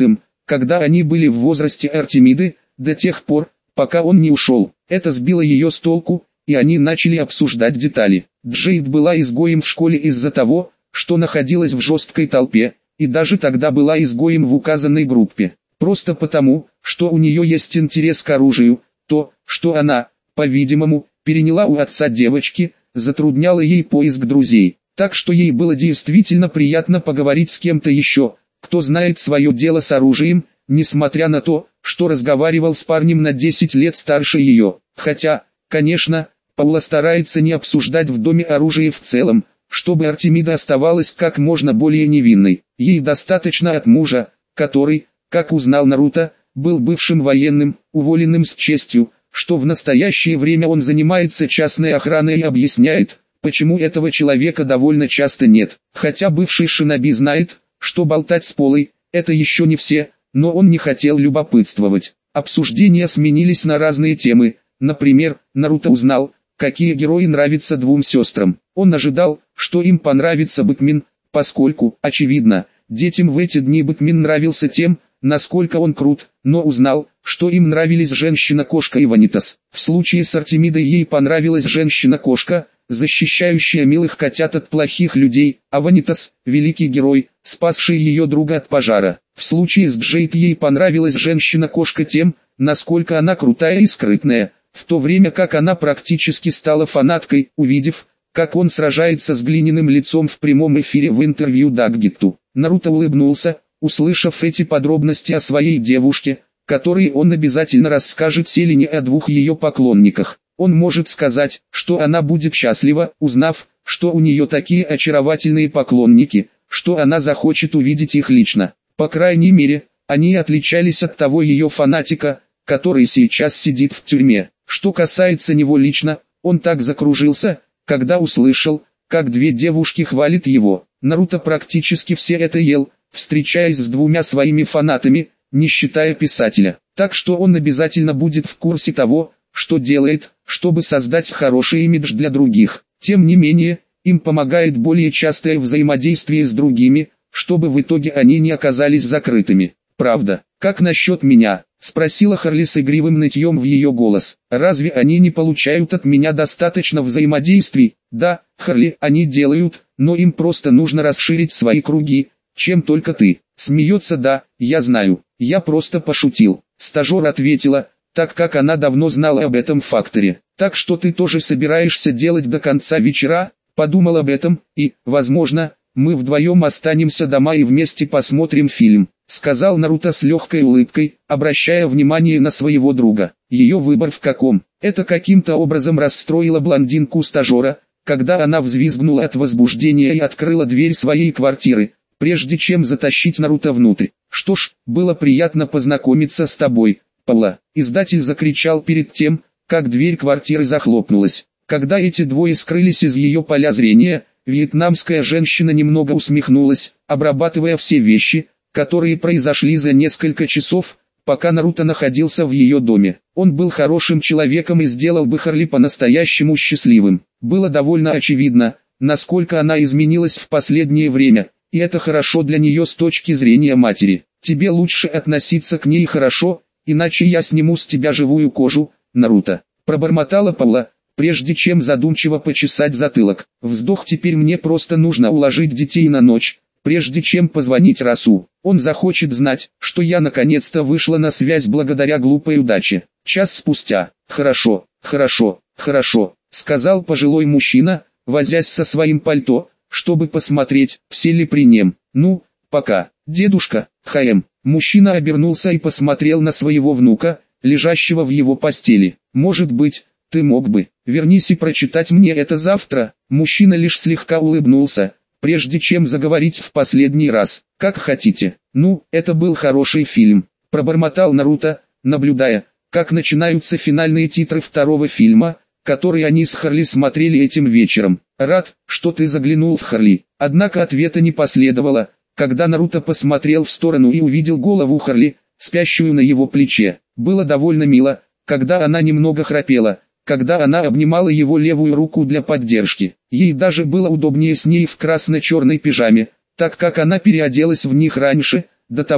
когда они были в возрасте Артемиды, до тех пор, пока он не ушел. Это сбило ее с толку, и они начали обсуждать детали. Джейд была изгоем в школе из-за того, что находилась в жесткой толпе, и даже тогда была изгоем в указанной группе. Просто потому, что у нее есть интерес к оружию, то, что она, по-видимому, переняла у отца девочки, затрудняло ей поиск друзей. Так что ей было действительно приятно поговорить с кем-то еще, кто знает свое дело с оружием, несмотря на то, что разговаривал с парнем на десять лет старше ее. Хотя, конечно, Паула старается не обсуждать в доме оружие в целом, чтобы Артемида оставалась как можно более невинной. Ей достаточно от мужа, который, как узнал Наруто, был бывшим военным, уволенным с честью, что в настоящее время он занимается частной охраной и объясняет, почему этого человека довольно часто нет. Хотя бывший шиноби знает, что болтать с Полой – это еще не все, но он не хотел любопытствовать. Обсуждения сменились на разные темы. Например, Наруто узнал, какие герои нравятся двум сестрам. Он ожидал, что им понравится Бэтмен, поскольку, очевидно, детям в эти дни Бэтмен нравился тем, насколько он крут, но узнал, что им нравились женщина-кошка и Ванитас. В случае с Артемидой ей понравилась женщина-кошка, защищающая милых котят от плохих людей, а Ванитас – великий герой, спасший ее друга от пожара. В случае с Джейд ей понравилась женщина-кошка тем, насколько она крутая и скрытная, в то время как она практически стала фанаткой, увидев, как он сражается с глиняным лицом в прямом эфире в интервью Даггетту. Наруто улыбнулся, услышав эти подробности о своей девушке, которые он обязательно расскажет Селине о двух ее поклонниках. Он может сказать, что она будет счастлива, узнав, что у нее такие очаровательные поклонники, что она захочет увидеть их лично. По крайней мере, они отличались от того ее фанатика, который сейчас сидит в тюрьме. Что касается него лично, он так закружился, когда услышал, как две девушки хвалят его. Наруто практически все это ел, встречаясь с двумя своими фанатами, не считая писателя. Так что он обязательно будет в курсе того, что делает, чтобы создать хороший имидж для других. Тем не менее, им помогает более частое взаимодействие с другими, чтобы в итоге они не оказались закрытыми. «Правда, как насчет меня?» – спросила Харли с игривым нытьем в ее голос. «Разве они не получают от меня достаточно взаимодействий?» «Да, Харли, они делают, но им просто нужно расширить свои круги, чем только ты». Смеется. «Да, я знаю, я просто пошутил». Стажер ответила, так как она давно знала об этом факторе. «Так что ты тоже собираешься делать до конца вечера?» Подумал об этом, и, возможно, мы вдвоем останемся дома и вместе посмотрим фильм, сказал Наруто с легкой улыбкой, обращая внимание на своего друга. Ее выбор в каком? Это каким-то образом расстроило блондинку-стажера, когда она взвизгнула от возбуждения и открыла дверь своей квартиры, прежде чем затащить Наруто внутрь. «Что ж, было приятно познакомиться с тобой, Паула», издатель закричал перед тем, как дверь квартиры захлопнулась. Когда эти двое скрылись из ее поля зрения, вьетнамская женщина немного усмехнулась, обрабатывая все вещи, которые произошли за несколько часов, пока Наруто находился в ее доме. Он был хорошим человеком и сделал бы Харли по-настоящему счастливым. Было довольно очевидно, насколько она изменилась в последнее время, и это хорошо для нее с точки зрения матери. «Тебе лучше относиться к ней хорошо, иначе я сниму с тебя живую кожу, Наруто», пробормотала Паула, прежде чем задумчиво почесать затылок. «Вздох. Теперь мне просто нужно уложить детей на ночь, прежде чем позвонить Расу. Он захочет знать, что я наконец-то вышла на связь благодаря глупой удаче». Час спустя. «Хорошо, хорошо, хорошо», сказал пожилой мужчина, возясь со своим пальто, чтобы посмотреть, все ли при нем. «Ну, пока, дедушка, ха-эм». Мужчина обернулся и посмотрел на своего внука, лежащего в его постели. «Может быть, ты мог бы, вернись и прочитать мне это завтра». Мужчина лишь слегка улыбнулся, прежде чем заговорить в последний раз. «Как хотите». «Ну, это был хороший фильм», пробормотал Наруто, наблюдая, как начинаются финальные титры второго фильма, который они с Харли смотрели этим вечером. «Рад, что ты заглянул в Харли». Однако ответа не последовало, когда Наруто посмотрел в сторону и увидел голову Харли, спящую на его плече. Было довольно мило, когда она немного храпела, когда она обнимала его левую руку для поддержки. Ей даже было удобнее с ней в красно-черной пижаме, так как она переоделась в них раньше, до того,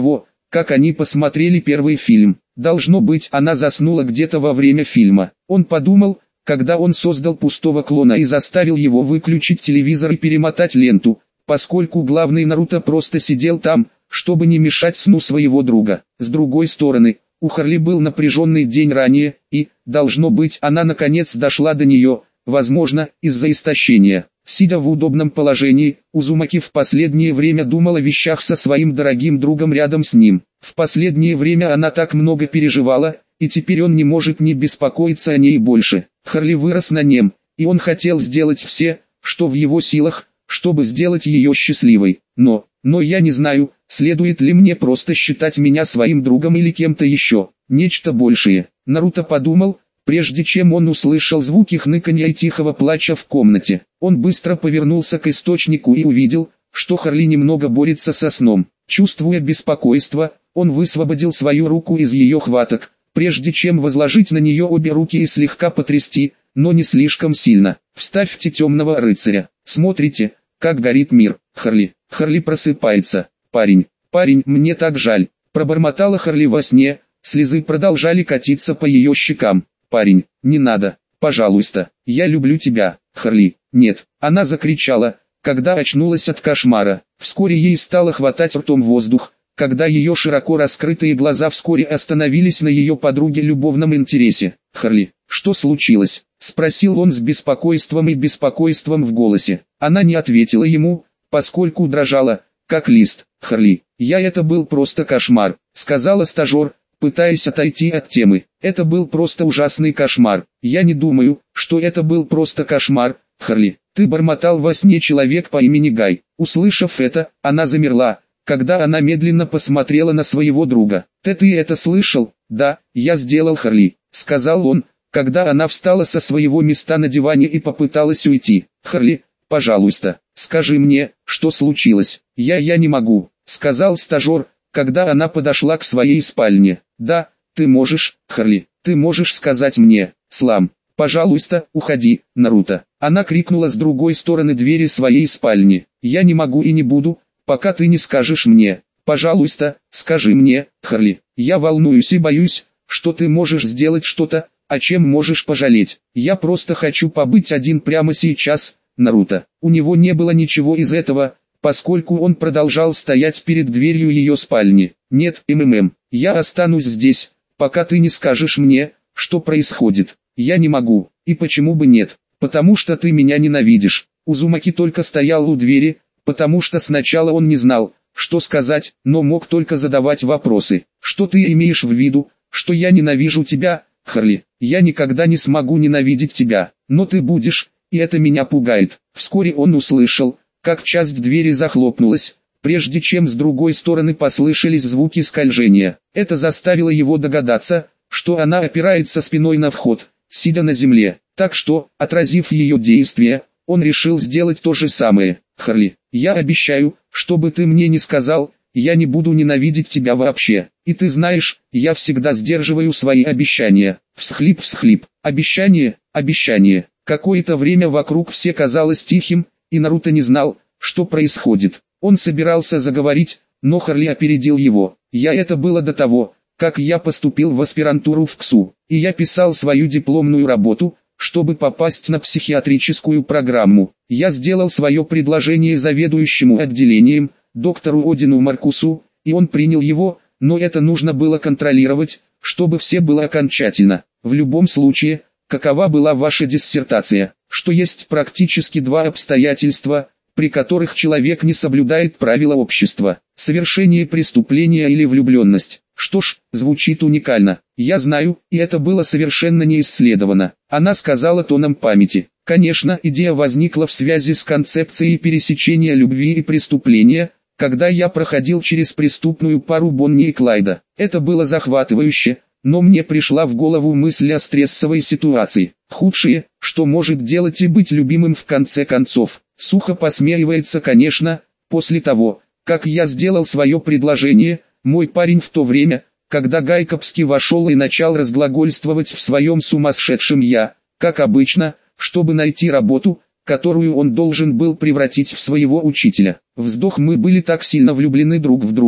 как они посмотрели первый фильм. Должно быть, она заснула где-то во время фильма. Он подумал, когда он создал пустого клона и заставил его выключить телевизор и перемотать ленту, поскольку главный Наруто просто сидел там, чтобы не мешать сну своего друга. С другой стороны, у Харли был напряженный день ранее, и, должно быть, она наконец дошла до нее, возможно, из-за истощения. Сидя в удобном положении, Узумаки в последнее время думала о вещах со своим дорогим другом рядом с ним. В последнее время она так много переживала, и теперь он не может не беспокоиться о ней больше. Харли вырос на нем, и он хотел сделать все, что в его силах, чтобы сделать ее счастливой. Но, но я не знаю, следует ли мне просто считать меня своим другом или кем-то еще, нечто большее. Наруто подумал, прежде чем он услышал звуки хныканья и тихого плача в комнате. Он быстро повернулся к источнику и увидел, что Харли немного борется со сном. Чувствуя беспокойство, он высвободил свою руку из ее хваток, прежде чем возложить на нее обе руки и слегка потрясти, но не слишком сильно. «Вставьте темного рыцаря. Смотрите, как горит мир, Харли». Харли просыпается. «Парень, парень, мне так жаль», — пробормотала Харли во сне, слезы продолжали катиться по ее щекам. «Парень, не надо, пожалуйста, я люблю тебя, Харли». «Нет», — она закричала, когда очнулась от кошмара. Вскоре ей стало хватать ртом воздух, когда ее широко раскрытые глаза вскоре остановились на ее подруге любовном интересе. «Харли, что случилось?» — спросил он с беспокойством и беспокойством в голосе. Она не ответила ему, поскольку дрожала, как лист. «Харли, я это был просто кошмар», — сказала стажер, пытаясь отойти от темы. «Это был просто ужасный кошмар. Я не думаю, что это был просто кошмар, Харли. Ты бормотал во сне человек по имени Гай». Услышав это, она замерла, когда она медленно посмотрела на своего друга. «Ты ты это слышал?» «Да, я сделал, Харли», — сказал он, когда она встала со своего места на диване и попыталась уйти. «Харли, пожалуйста, скажи мне, что случилось». «Я я не могу», — сказал стажер, когда она подошла к своей спальне. «Да, ты можешь, Харли, ты можешь сказать мне, Слам. Пожалуйста, уходи, Наруто». Она крикнула с другой стороны двери своей спальни. «Я не могу и не буду, пока ты не скажешь мне. Пожалуйста, скажи мне, Харли. Я волнуюсь и боюсь, что ты можешь сделать что-то, о чем можешь пожалеть. Я просто хочу побыть один прямо сейчас, Наруто». У него не было ничего из этого, поскольку он продолжал стоять перед дверью ее спальни. «Нет, МММ, я останусь здесь, пока ты не скажешь мне, что происходит. Я не могу. И почему бы нет? Потому что ты меня ненавидишь». Узумаки только стоял у двери, потому что сначала он не знал, что сказать, но мог только задавать вопросы. «Что ты имеешь в виду, что я ненавижу тебя, Харли? Я никогда не смогу ненавидеть тебя, но ты будешь, и это меня пугает». Вскоре он услышал, как часть двери захлопнулась, прежде чем с другой стороны послышались звуки скольжения. Это заставило его догадаться, что она опирается спиной на вход, сидя на земле. Так что, отразив ее действия, он решил сделать то же самое. «Харли, я обещаю, что бы ты мне ни сказал, я не буду ненавидеть тебя вообще. И ты знаешь, я всегда сдерживаю свои обещания». Всхлип-всхлип. Обещание, обещание. Какое-то время вокруг все казалось тихим, и Наруто не знал, что происходит. Он собирался заговорить, но Харли опередил его. «Я это было до того, как я поступил в аспирантуру в КСУ, и я писал свою дипломную работу, чтобы попасть на психиатрическую программу. Я сделал свое предложение заведующему отделением, доктору Одину Маркусу, и он принял его, но это нужно было контролировать, чтобы все было окончательно. В любом случае, какова была ваша диссертация? Что есть практически два обстоятельства, при которых человек не соблюдает правила общества: совершение преступления или влюбленность. Что ж, звучит уникально. Я знаю, и это было совершенно не исследовано. Она сказала тоном памяти. Конечно, идея возникла в связи с концепцией пересечения любви и преступления, когда я проходил через преступную пару Бонни и Клайда. Это было захватывающе, но мне пришла в голову мысль о стрессовой ситуации. Худшее, что может делать и быть любимым в конце концов. Сухо посмеивается, конечно, после того, как я сделал свое предложение. Мой парень в то время, когда Гайковский вошел и начал разглагольствовать в своем сумасшедшем «я», как обычно, чтобы найти работу, которую он должен был превратить в своего учителя. Вздох. Мы были так сильно влюблены друг в друга,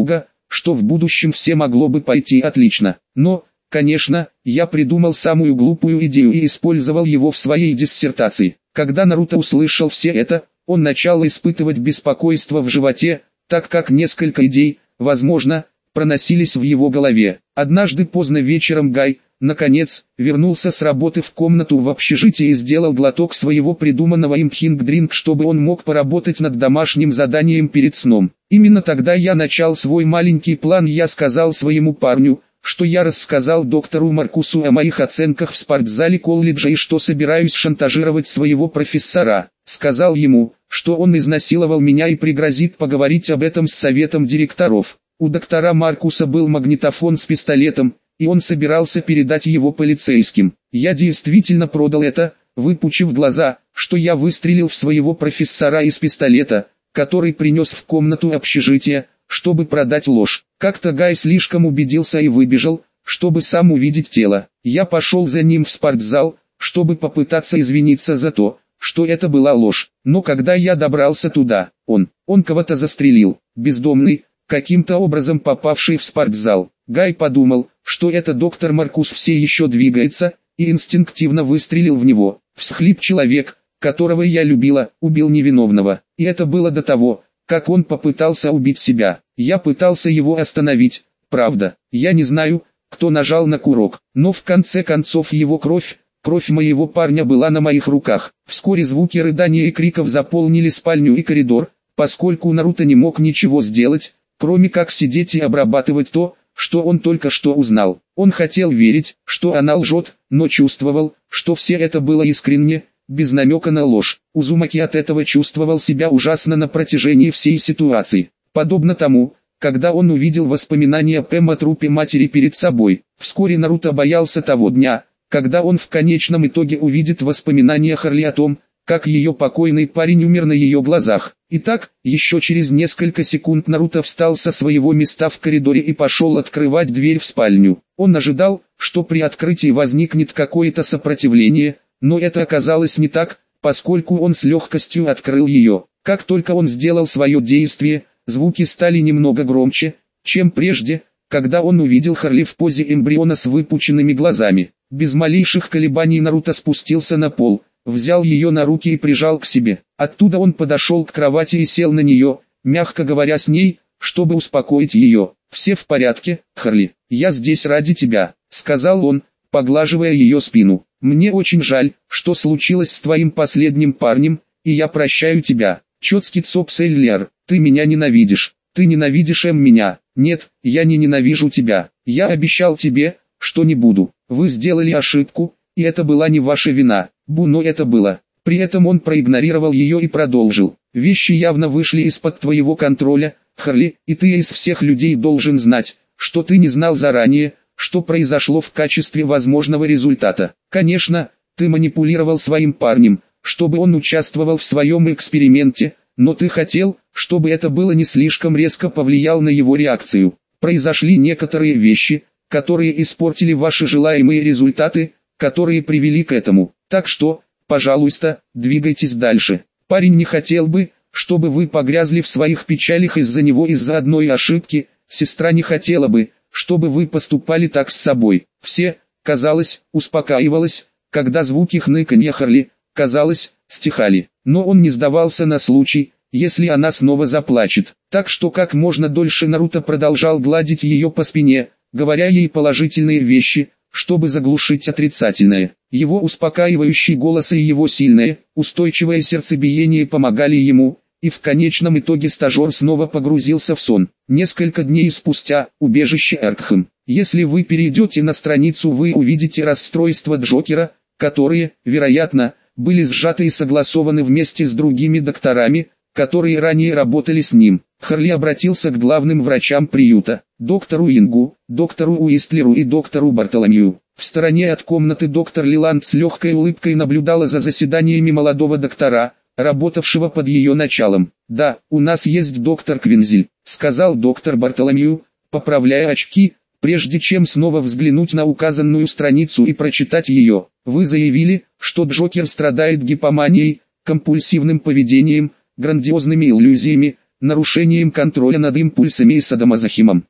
что в будущем все могло бы пойти отлично. Но, конечно, я придумал самую глупую идею и использовал его в своей диссертации. Когда Наруто услышал все это, он начал испытывать беспокойство в животе, так как несколько идей, возможно, проносились в его голове. Однажды поздно вечером Гай, наконец, вернулся с работы в комнату в общежитии и сделал глоток своего придуманного им хинг-дринк, чтобы он мог поработать над домашним заданием перед сном. Именно тогда я начал свой маленький план. Я сказал своему парню, что я рассказал доктору Маркусу о моих оценках в спортзале колледжа и что собираюсь шантажировать своего профессора. Сказал ему, что он изнасиловал меня и пригрозит поговорить об этом с советом директоров. У доктора Маркуса был магнитофон с пистолетом, и он собирался передать его полицейским. Я действительно продал это, выпучив глаза, что я выстрелил в своего профессора из пистолета, который принес в комнату общежития, чтобы продать ложь. Как-то Гай слишком убедился и выбежал, чтобы сам увидеть тело. Я пошел за ним в спортзал, чтобы попытаться извиниться за то, что это была ложь. Но когда я добрался туда, он, он кого-то застрелил, бездомный, каким-то образом попавший в спортзал. Гай подумал, что это доктор Маркус все еще двигается, и инстинктивно выстрелил в него. Всхлип человек, которого я любила, убил невиновного. И это было до того, как он попытался убить себя. Я пытался его остановить, правда. Я не знаю, кто нажал на курок, но в конце концов его кровь, кровь моего парня была на моих руках. Вскоре звуки рыдания и криков заполнили спальню и коридор, поскольку Наруто не мог ничего сделать, кроме как сидеть и обрабатывать то, что он только что узнал. Он хотел верить, что она лжет, но чувствовал, что все это было искренне, без намека на ложь. Узумаки от этого чувствовал себя ужасно на протяжении всей ситуации. Подобно тому, когда он увидел воспоминания Пэм о трупе матери перед собой. Вскоре Наруто боялся того дня, когда он в конечном итоге увидит воспоминания Харли о том, как ее покойный парень умер на ее глазах. Итак, еще через несколько секунд Наруто встал со своего места в коридоре и пошел открывать дверь в спальню. Он ожидал, что при открытии возникнет какое-то сопротивление, но это оказалось не так, поскольку он с легкостью открыл ее. Как только он сделал свое действие, звуки стали немного громче, чем прежде, когда он увидел Харли в позе эмбриона с выпученными глазами. Без малейших колебаний Наруто спустился на пол, взял ее на руки и прижал к себе. Оттуда он подошел к кровати и сел на нее, мягко говоря с ней, чтобы успокоить ее. «Все в порядке, Харли, я здесь ради тебя», — сказал он, поглаживая ее спину. «Мне очень жаль, что случилось с твоим последним парнем, и я прощаю тебя. Чоцки Цопсэллер, ты меня ненавидишь, ты ненавидишь М меня. Нет, я не ненавижу тебя. Я обещал тебе, что не буду. Вы сделали ошибку, и это была не ваша вина. Бу, но это было». При этом он проигнорировал ее и продолжил. «Вещи явно вышли из-под твоего контроля, Харли, и ты из всех людей должен знать, что ты не знал заранее, что произошло в качестве возможного результата. Конечно, ты манипулировал своим парнем, чтобы он участвовал в своем эксперименте, но ты хотел, чтобы это было не слишком резко повлияло на его реакцию. Произошли некоторые вещи, которые испортили ваши желаемые результаты, которые привели к этому. Так что, пожалуйста, двигайтесь дальше. Парень не хотел бы, чтобы вы погрязли в своих печалях из-за него из-за одной ошибки, сестра не хотела бы, чтобы вы поступали так с собой». Все, казалось, успокаивалось, когда звуки хныканья Харли, казалось, стихали. Но он не сдавался на случай, если она снова заплачет. Так что как можно дольше Наруто продолжал гладить ее по спине, говоря ей положительные вещи, чтобы заглушить отрицательное. Его успокаивающий голос и его сильное, устойчивое сердцебиение помогали ему, и в конечном итоге стажер снова погрузился в сон. Несколько дней спустя, убежище Эркхэм. Если вы перейдете на страницу, вы увидите расстройства Джокера, которые, вероятно, были сжаты и согласованы вместе с другими докторами, которые ранее работали с ним. Харли обратился к главным врачам приюта, доктору Ингу, доктору Уистлеру и доктору Бартоломью. В стороне от комнаты доктор Лиланд с легкой улыбкой наблюдала за заседаниями молодого доктора, работавшего под ее началом. «Да, у нас есть доктор Квинзель», — сказал доктор Бартоломью, поправляя очки, прежде чем снова взглянуть на указанную страницу и прочитать ее. «Вы заявили, что Джокер страдает гипоманией, компульсивным поведением, грандиозными иллюзиями, нарушением контроля над импульсами и садомазохизмом.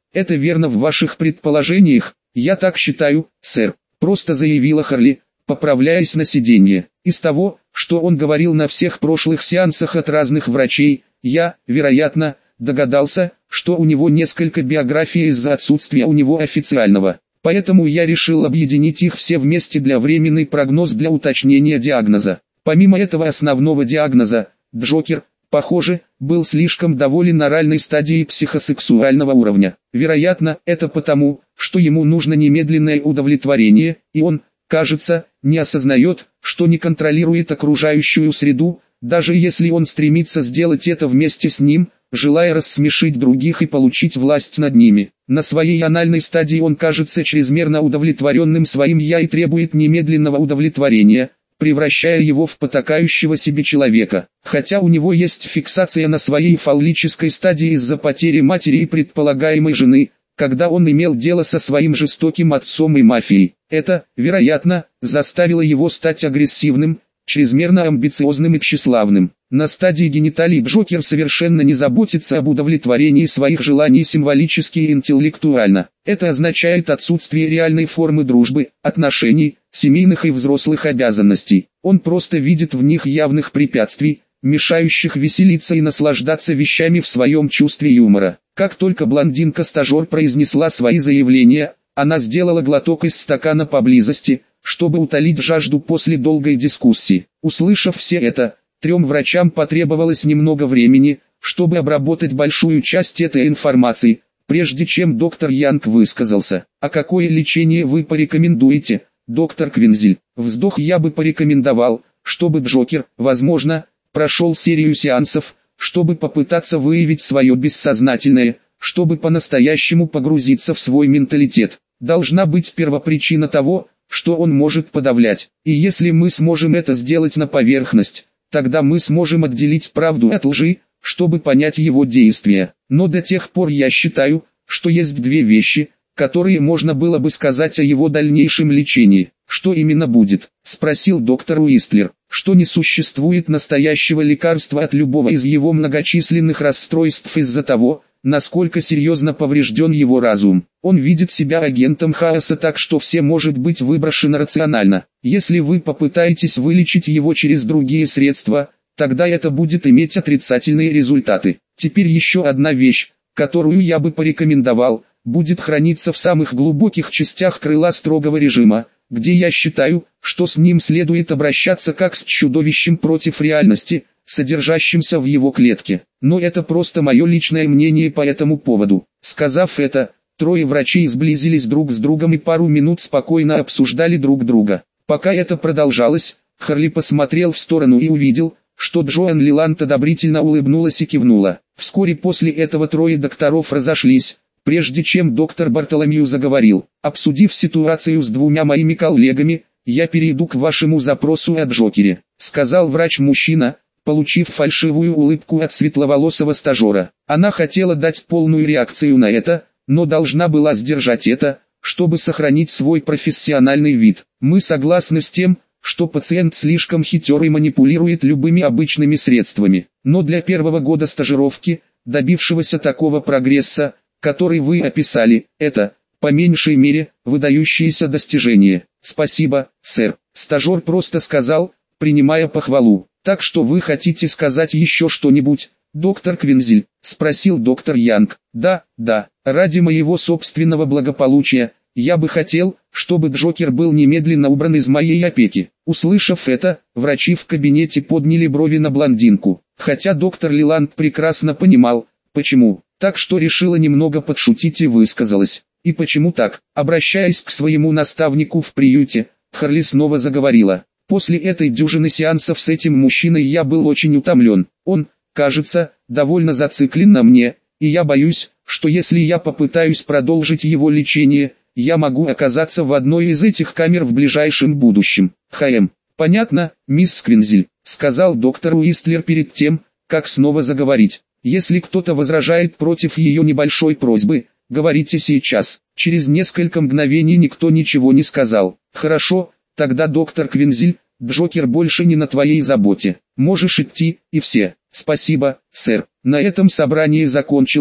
Это верно в ваших предположениях? Я так считаю, сэр, просто заявила Харли, поправляясь на сиденье. Из того, что он говорил на всех прошлых сеансах от разных врачей, я, вероятно, догадался, что у него несколько биографий из-за отсутствия у него официального. Поэтому я решил объединить их все вместе для временный прогноз для уточнения диагноза. Помимо этого основного диагноза, Джокер, похоже, был слишком доволен оральной стадией психосексуального уровня. Вероятно, это потому, что ему нужно немедленное удовлетворение, и он, кажется, не осознает, что не контролирует окружающую среду, даже если он стремится сделать это вместе с ним, желая рассмешить других и получить власть над ними. На своей анальной стадии он кажется чрезмерно удовлетворенным своим «я» и требует немедленного удовлетворения, превращая его в потакающего себе человека. Хотя у него есть фиксация на своей фаллической стадии из-за потери матери и предполагаемой жены, когда он имел дело со своим жестоким отцом и мафией. Это, вероятно, заставило его стать агрессивным, чрезмерно амбициозным и тщеславным. На стадии гениталий Джокер совершенно не заботится об удовлетворении своих желаний символически и интеллектуально. Это означает отсутствие реальной формы дружбы, отношений, семейных и взрослых обязанностей. Он просто видит в них явных препятствий, мешающих веселиться и наслаждаться вещами в своем чувстве юмора. Как только блондинка-стажер произнесла свои заявления, она сделала глоток из стакана поблизости, чтобы утолить жажду после долгой дискуссии. Услышав все это, трем врачам потребовалось немного времени, чтобы обработать большую часть этой информации, прежде чем доктор Янг высказался. «А какое лечение вы порекомендуете, доктор Квинзель?» Вздох. «Я бы порекомендовал, чтобы Джокер, возможно, прошел серию сеансов, чтобы попытаться выявить свое бессознательное, чтобы по-настоящему погрузиться в свой менталитет. Должна быть первопричина того, что он может подавлять. И если мы сможем это сделать на поверхность, тогда мы сможем отделить правду от лжи, чтобы понять его действия. Но до тех пор я считаю, что есть две вещи, которые можно было бы сказать о его дальнейшем лечении. Что именно будет?» — спросил доктор Уистлер. «Что не существует настоящего лекарства от любого из его многочисленных расстройств из-за того, насколько серьезно поврежден его разум. Он видит себя агентом хаоса так, что все может быть выброшено рационально. Если вы попытаетесь вылечить его через другие средства, тогда это будет иметь отрицательные результаты. Теперь еще одна вещь, которую я бы порекомендовал, будет храниться в самых глубоких частях крыла строгого режима, где я считаю, что с ним следует обращаться как с чудовищем против реальности, содержащимся в его клетке. Но это просто мое личное мнение по этому поводу». Сказав это, трое врачей сблизились друг с другом и пару минут спокойно обсуждали друг друга. Пока это продолжалось, Харли посмотрел в сторону и увидел, что Джоан Лиланд одобрительно улыбнулась и кивнула. Вскоре после этого трое докторов разошлись, прежде чем доктор Бартоломью заговорил. «Обсудив ситуацию с двумя моими коллегами, я перейду к вашему запросу о Джокере», — сказал врач-мужчина, получив фальшивую улыбку от светловолосого стажера. Она хотела дать полную реакцию на это, но должна была сдержать это, чтобы сохранить свой профессиональный вид. «Мы согласны с тем, что пациент слишком хитер и манипулирует любыми обычными средствами. Но для первого года стажировки, добившегося такого прогресса, который вы описали, это, по меньшей мере, выдающееся достижение». «Спасибо, сэр», — стажер просто сказал, принимая похвалу. «Так что вы хотите сказать еще что-нибудь, доктор Квинзель?» — спросил доктор Янг. «Да, да, ради моего собственного благополучия, я бы хотел, чтобы Джокер был немедленно убран из моей опеки». Услышав это, врачи в кабинете подняли брови на блондинку. Хотя доктор Лиланд прекрасно понимал, почему, так что решила немного подшутить и высказалась. «И почему так?» Обращаясь к своему наставнику в приюте, Харли снова заговорила. «После этой дюжины сеансов с этим мужчиной я был очень утомлен. Он, кажется, довольно зациклен на мне, и я боюсь, что если я попытаюсь продолжить его лечение, я могу оказаться в одной из этих камер в ближайшем будущем». «Хм, понятно, мисс Квинзель», — сказал доктор Уистлер перед тем, как снова заговорить. «Если кто-то возражает против ее небольшой просьбы, говорите сейчас». Через несколько мгновений никто ничего не сказал. «Хорошо, тогда доктор Квинзель, Джокер больше не на твоей заботе. Можешь идти, и все». «Спасибо, сэр». На этом собрание закончилось,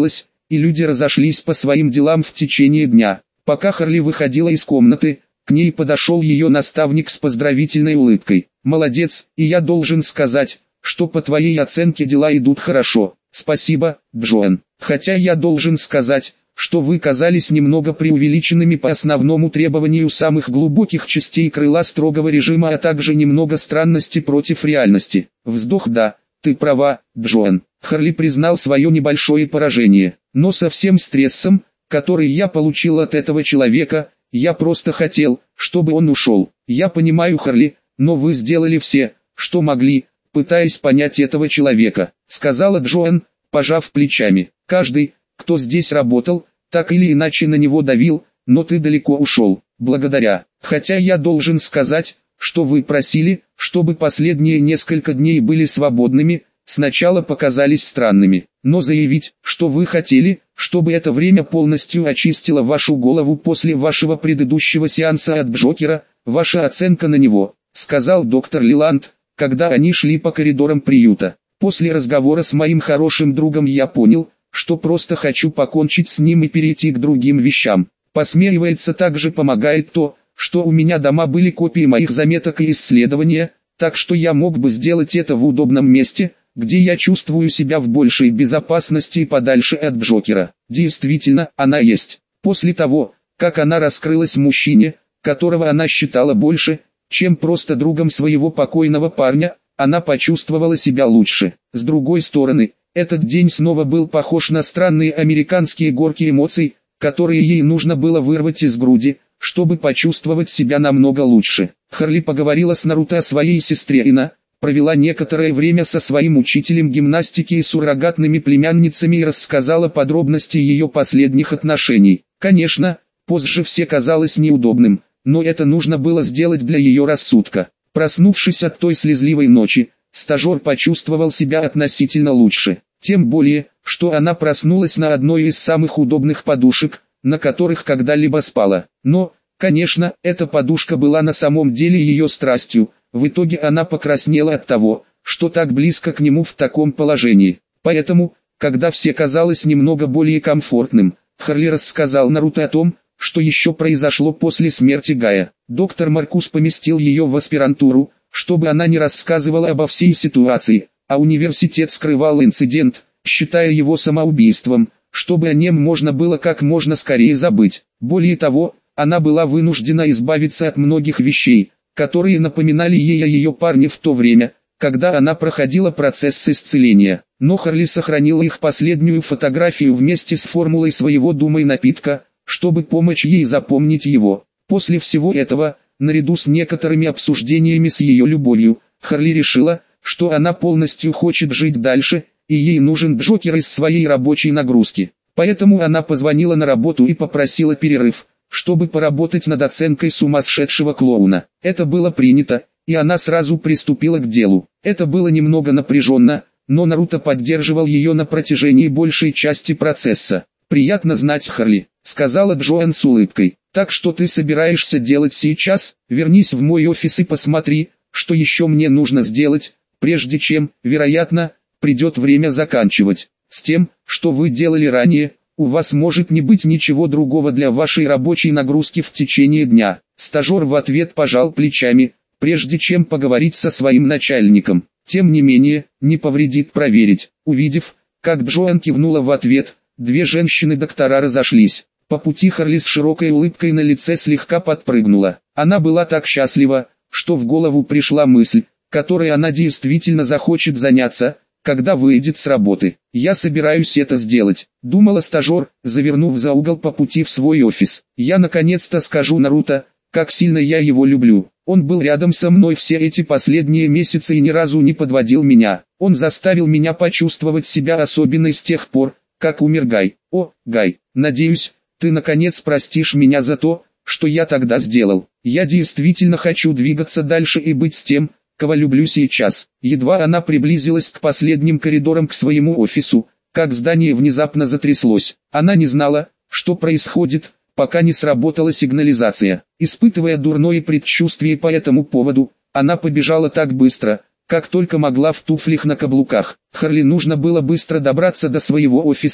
и люди разошлись по своим делам в течение дня. Пока Харли выходила из комнаты, к ней подошел ее наставник с поздравительной улыбкой. «Молодец, и я должен сказать, что по твоей оценке дела идут хорошо. Спасибо, Джоан. Хотя я должен сказать, что вы казались немного преувеличенными по основному требованию самых глубоких частей крыла строгого режима, а также немного странности против реальности». Вздох. «Да, ты права, Джоан». Харли признал свое небольшое поражение. «Но со всем стрессом, который я получил от этого человека, я просто хотел, чтобы он ушел. Я понимаю, Харли, но вы сделали все, что могли, пытаясь понять этого человека», сказала Джоан, пожав плечами. «Каждый, кто здесь работал, так или иначе на него давил, но ты далеко ушел. Благодаря. Хотя я должен сказать, что вы просили, чтобы последние несколько дней были свободными, сначала показались странными. Но заявить, что вы хотели, чтобы это время полностью очистило вашу голову после вашего предыдущего сеанса от Джокера, ваша оценка на него», сказал доктор Лиланд, когда они шли по коридорам приюта. «После разговора с моим хорошим другом я понял, что просто хочу покончить с ним и перейти к другим вещам. Посмеивается, также помогает то, что у меня дома были копии моих заметок и исследования, так что я мог бы сделать это в удобном месте, где я чувствую себя в большей безопасности и подальше от Джокера». Действительно, она есть. После того, как она раскрылась мужчине, которого она считала больше, чем просто другом своего покойного парня, она почувствовала себя лучше. С другой стороны, этот день снова был похож на странные американские горки эмоций, которые ей нужно было вырвать из груди, чтобы почувствовать себя намного лучше. Харли поговорила с Наруто о своей сестре Ина, провела некоторое время со своим учителем гимнастики и суррогатными племянницами и рассказала подробности ее последних отношений. Конечно, позже все казалось неудобным, но это нужно было сделать для ее рассудка. Проснувшись от той слезливой ночи, стажер почувствовал себя относительно лучше. Тем более, что она проснулась на одной из самых удобных подушек, на которых когда-либо спала. Но, конечно, эта подушка была на самом деле ее страстью. В итоге она покраснела от того, что так близко к нему в таком положении. Поэтому, когда все казалось немного более комфортным, Харли рассказал Наруто о том, что еще произошло после смерти Гая. Доктор Маркус поместил ее в аспирантуру, чтобы она не рассказывала обо всей ситуации, а университет скрывал инцидент, считая его самоубийством, чтобы о нем можно было как можно скорее забыть. Более того, она была вынуждена избавиться от многих вещей, которые напоминали ей о ее парне в то время, когда она проходила процесс исцеления. Но Харли сохранила их последнюю фотографию вместе с формулой своего «думай» напитка, чтобы помочь ей запомнить его. После всего этого, наряду с некоторыми обсуждениями с ее любовью, Харли решила, что она полностью хочет жить дальше, и ей нужен Джокер из своей рабочей нагрузки. Поэтому она позвонила на работу и попросила перерыв, чтобы поработать над оценкой сумасшедшего клоуна. Это было принято, и она сразу приступила к делу. Это было немного напряженно, но Наруто поддерживал ее на протяжении большей части процесса. «Приятно знать, Харли», — сказала Джоан с улыбкой. «Так что ты собираешься делать сейчас? Вернись в мой офис и посмотри, что еще мне нужно сделать, прежде чем, вероятно, придет время заканчивать. С тем, что вы делали ранее, у вас может не быть ничего другого для вашей рабочей нагрузки в течение дня». Стажер в ответ пожал плечами, прежде чем поговорить со своим начальником. Тем не менее, не повредит проверить. Увидев, как Джоан кивнула в ответ, две женщины-доктора разошлись. По пути Харли с широкой улыбкой на лице слегка подпрыгнула. Она была так счастлива, что в голову пришла мысль, которой она действительно захочет заняться, когда выйдет с работы. «Я собираюсь это сделать», — думала стажер, завернув за угол по пути в свой офис. «Я наконец-то скажу Наруто, как сильно я его люблю. Он был рядом со мной все эти последние месяцы и ни разу не подводил меня. Он заставил меня почувствовать себя особенной с тех пор, как умер Гай. О, Гай, надеюсь, ты наконец простишь меня за то, что я тогда сделал. Я действительно хочу двигаться дальше и быть с тем, кого люблю сейчас». Едва она приблизилась к последним коридорам к своему офису, как здание внезапно затряслось. Она не знала, что происходит, пока не сработала сигнализация. Испытывая дурное предчувствие по этому поводу, она побежала так быстро, как только могла в туфлях на каблуках. Харли нужно было быстро добраться до своего офиса,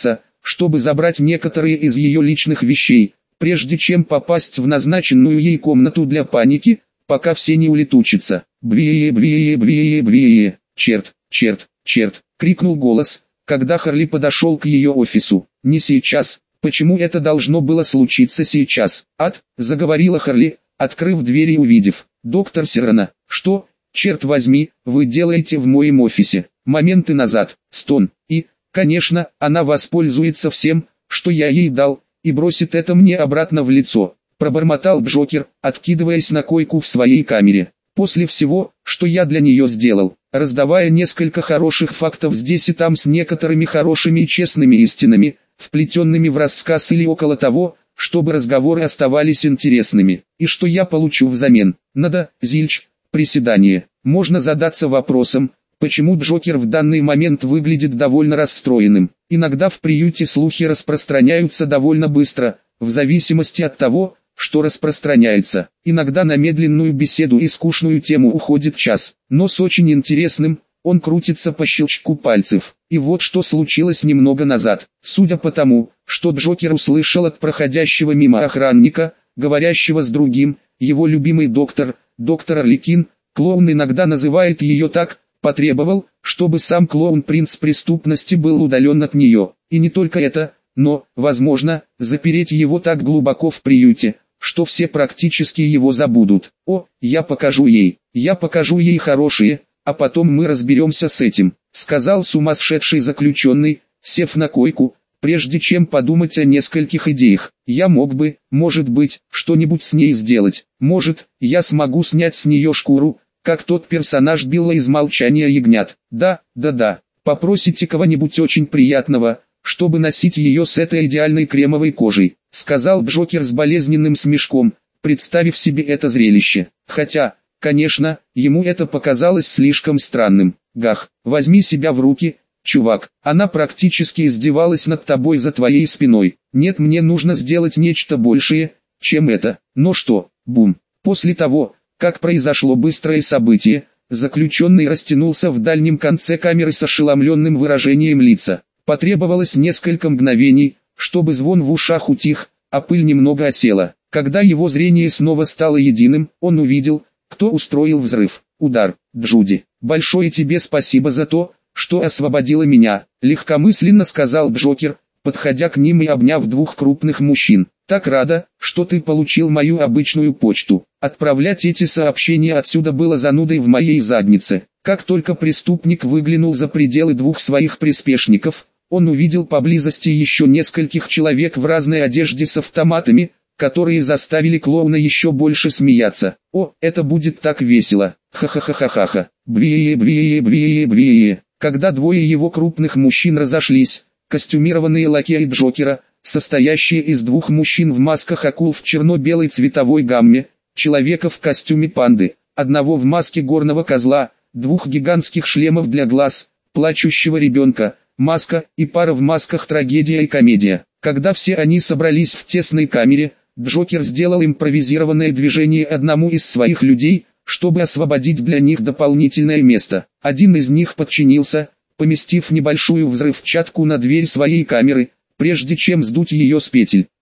чтобы забрать некоторые из ее личных вещей, прежде чем попасть в назначенную ей комнату для паники, пока все не улетучатся. «Брие, брие, брие, брие, черт, черт, черт!» — крикнул голос, когда Харли подошел к ее офису. «Не сейчас. Почему это должно было случиться сейчас?» «Ад!» — заговорила Харли, открыв дверь и увидев доктор Сирена. «Что, черт возьми, вы делаете в моем офисе?» Моменты назад, стон, и, конечно, она воспользуется всем, что я ей дал, и бросит это мне обратно в лицо, пробормотал Джокер, откидываясь на койку в своей камере. После всего, что я для нее сделал, раздавая несколько хороших фактов здесь и там с некоторыми хорошими и честными истинами, вплетенными в рассказ или около того, чтобы разговоры оставались интересными. И что я получу взамен? Надо, зильч, приседание. Можно задаться вопросом, почему Джокер в данный момент выглядит довольно расстроенным. Иногда в приюте слухи распространяются довольно быстро, в зависимости от того, что распространяется. Иногда на медленную беседу и скучную тему уходит час, но с очень интересным, он крутится по щелчку пальцев. И вот что случилось немного назад. Судя по тому, что Джокер услышал от проходящего мимо охранника, говорящего с другим, его любимый доктор, доктор Арлекин, клоун иногда называет ее так, потребовал, чтобы сам клоун-принц преступности был удален от нее. И не только это, но, возможно, запереть его так глубоко в приюте, что все практически его забудут. О, я покажу ей, я покажу ей хорошие, а потом мы разберемся с этим, сказал сумасшедший заключенный, сев на койку, прежде чем подумать о нескольких идеях. Я мог бы, может быть, что-нибудь с ней сделать. Может, я смогу снять с нее шкуру, как тот персонаж Билла из «Молчания ягнят». Да, да, да. Попросите кого-нибудь очень приятного, чтобы носить ее с этой идеальной кремовой кожей, сказал Джокер с болезненным смешком, представив себе это зрелище. Хотя, конечно, ему это показалось слишком странным. Гах, возьми себя в руки, чувак, она практически издевалась над тобой за твоей спиной. Нет, мне нужно сделать нечто большее, чем это. Но что, бум. После того, как произошло быстрое событие, заключенный растянулся в дальнем конце камеры с ошеломленным выражением лица. Потребовалось несколько мгновений, чтобы звон в ушах утих, а пыль немного осела. Когда его зрение снова стало единым, он увидел, кто устроил взрыв. Удар. Джуди, большое тебе спасибо за то, что освободила меня, легкомысленно сказал Джокер, подходя к ним и обняв двух крупных мужчин. Так рада, что ты получил мою обычную почту. Отправлять эти сообщения отсюда было занудой в моей заднице. Как только преступник выглянул за пределы двух своих приспешников, он увидел поблизости еще нескольких человек в разной одежде с автоматами, которые заставили клоуна еще больше смеяться. О, это будет так весело. Ха-ха-ха-ха-ха. Брие, брие, брие, брие. Когда двое его крупных мужчин разошлись, костюмированные лакеи Джокера, состоящие из двух мужчин в масках акул в черно-белой цветовой гамме, человека в костюме панды, одного в маске горного козла, двух гигантских шлемов для глаз, плачущего ребенка, маска и пара в масках трагедия и комедия. Когда все они собрались в тесной камере, Джокер сделал импровизированное движение одному из своих людей, чтобы освободить для них дополнительное место. Один из них подчинился, поместив небольшую взрывчатку на дверь своей камеры, прежде чем сдуть ее с петель.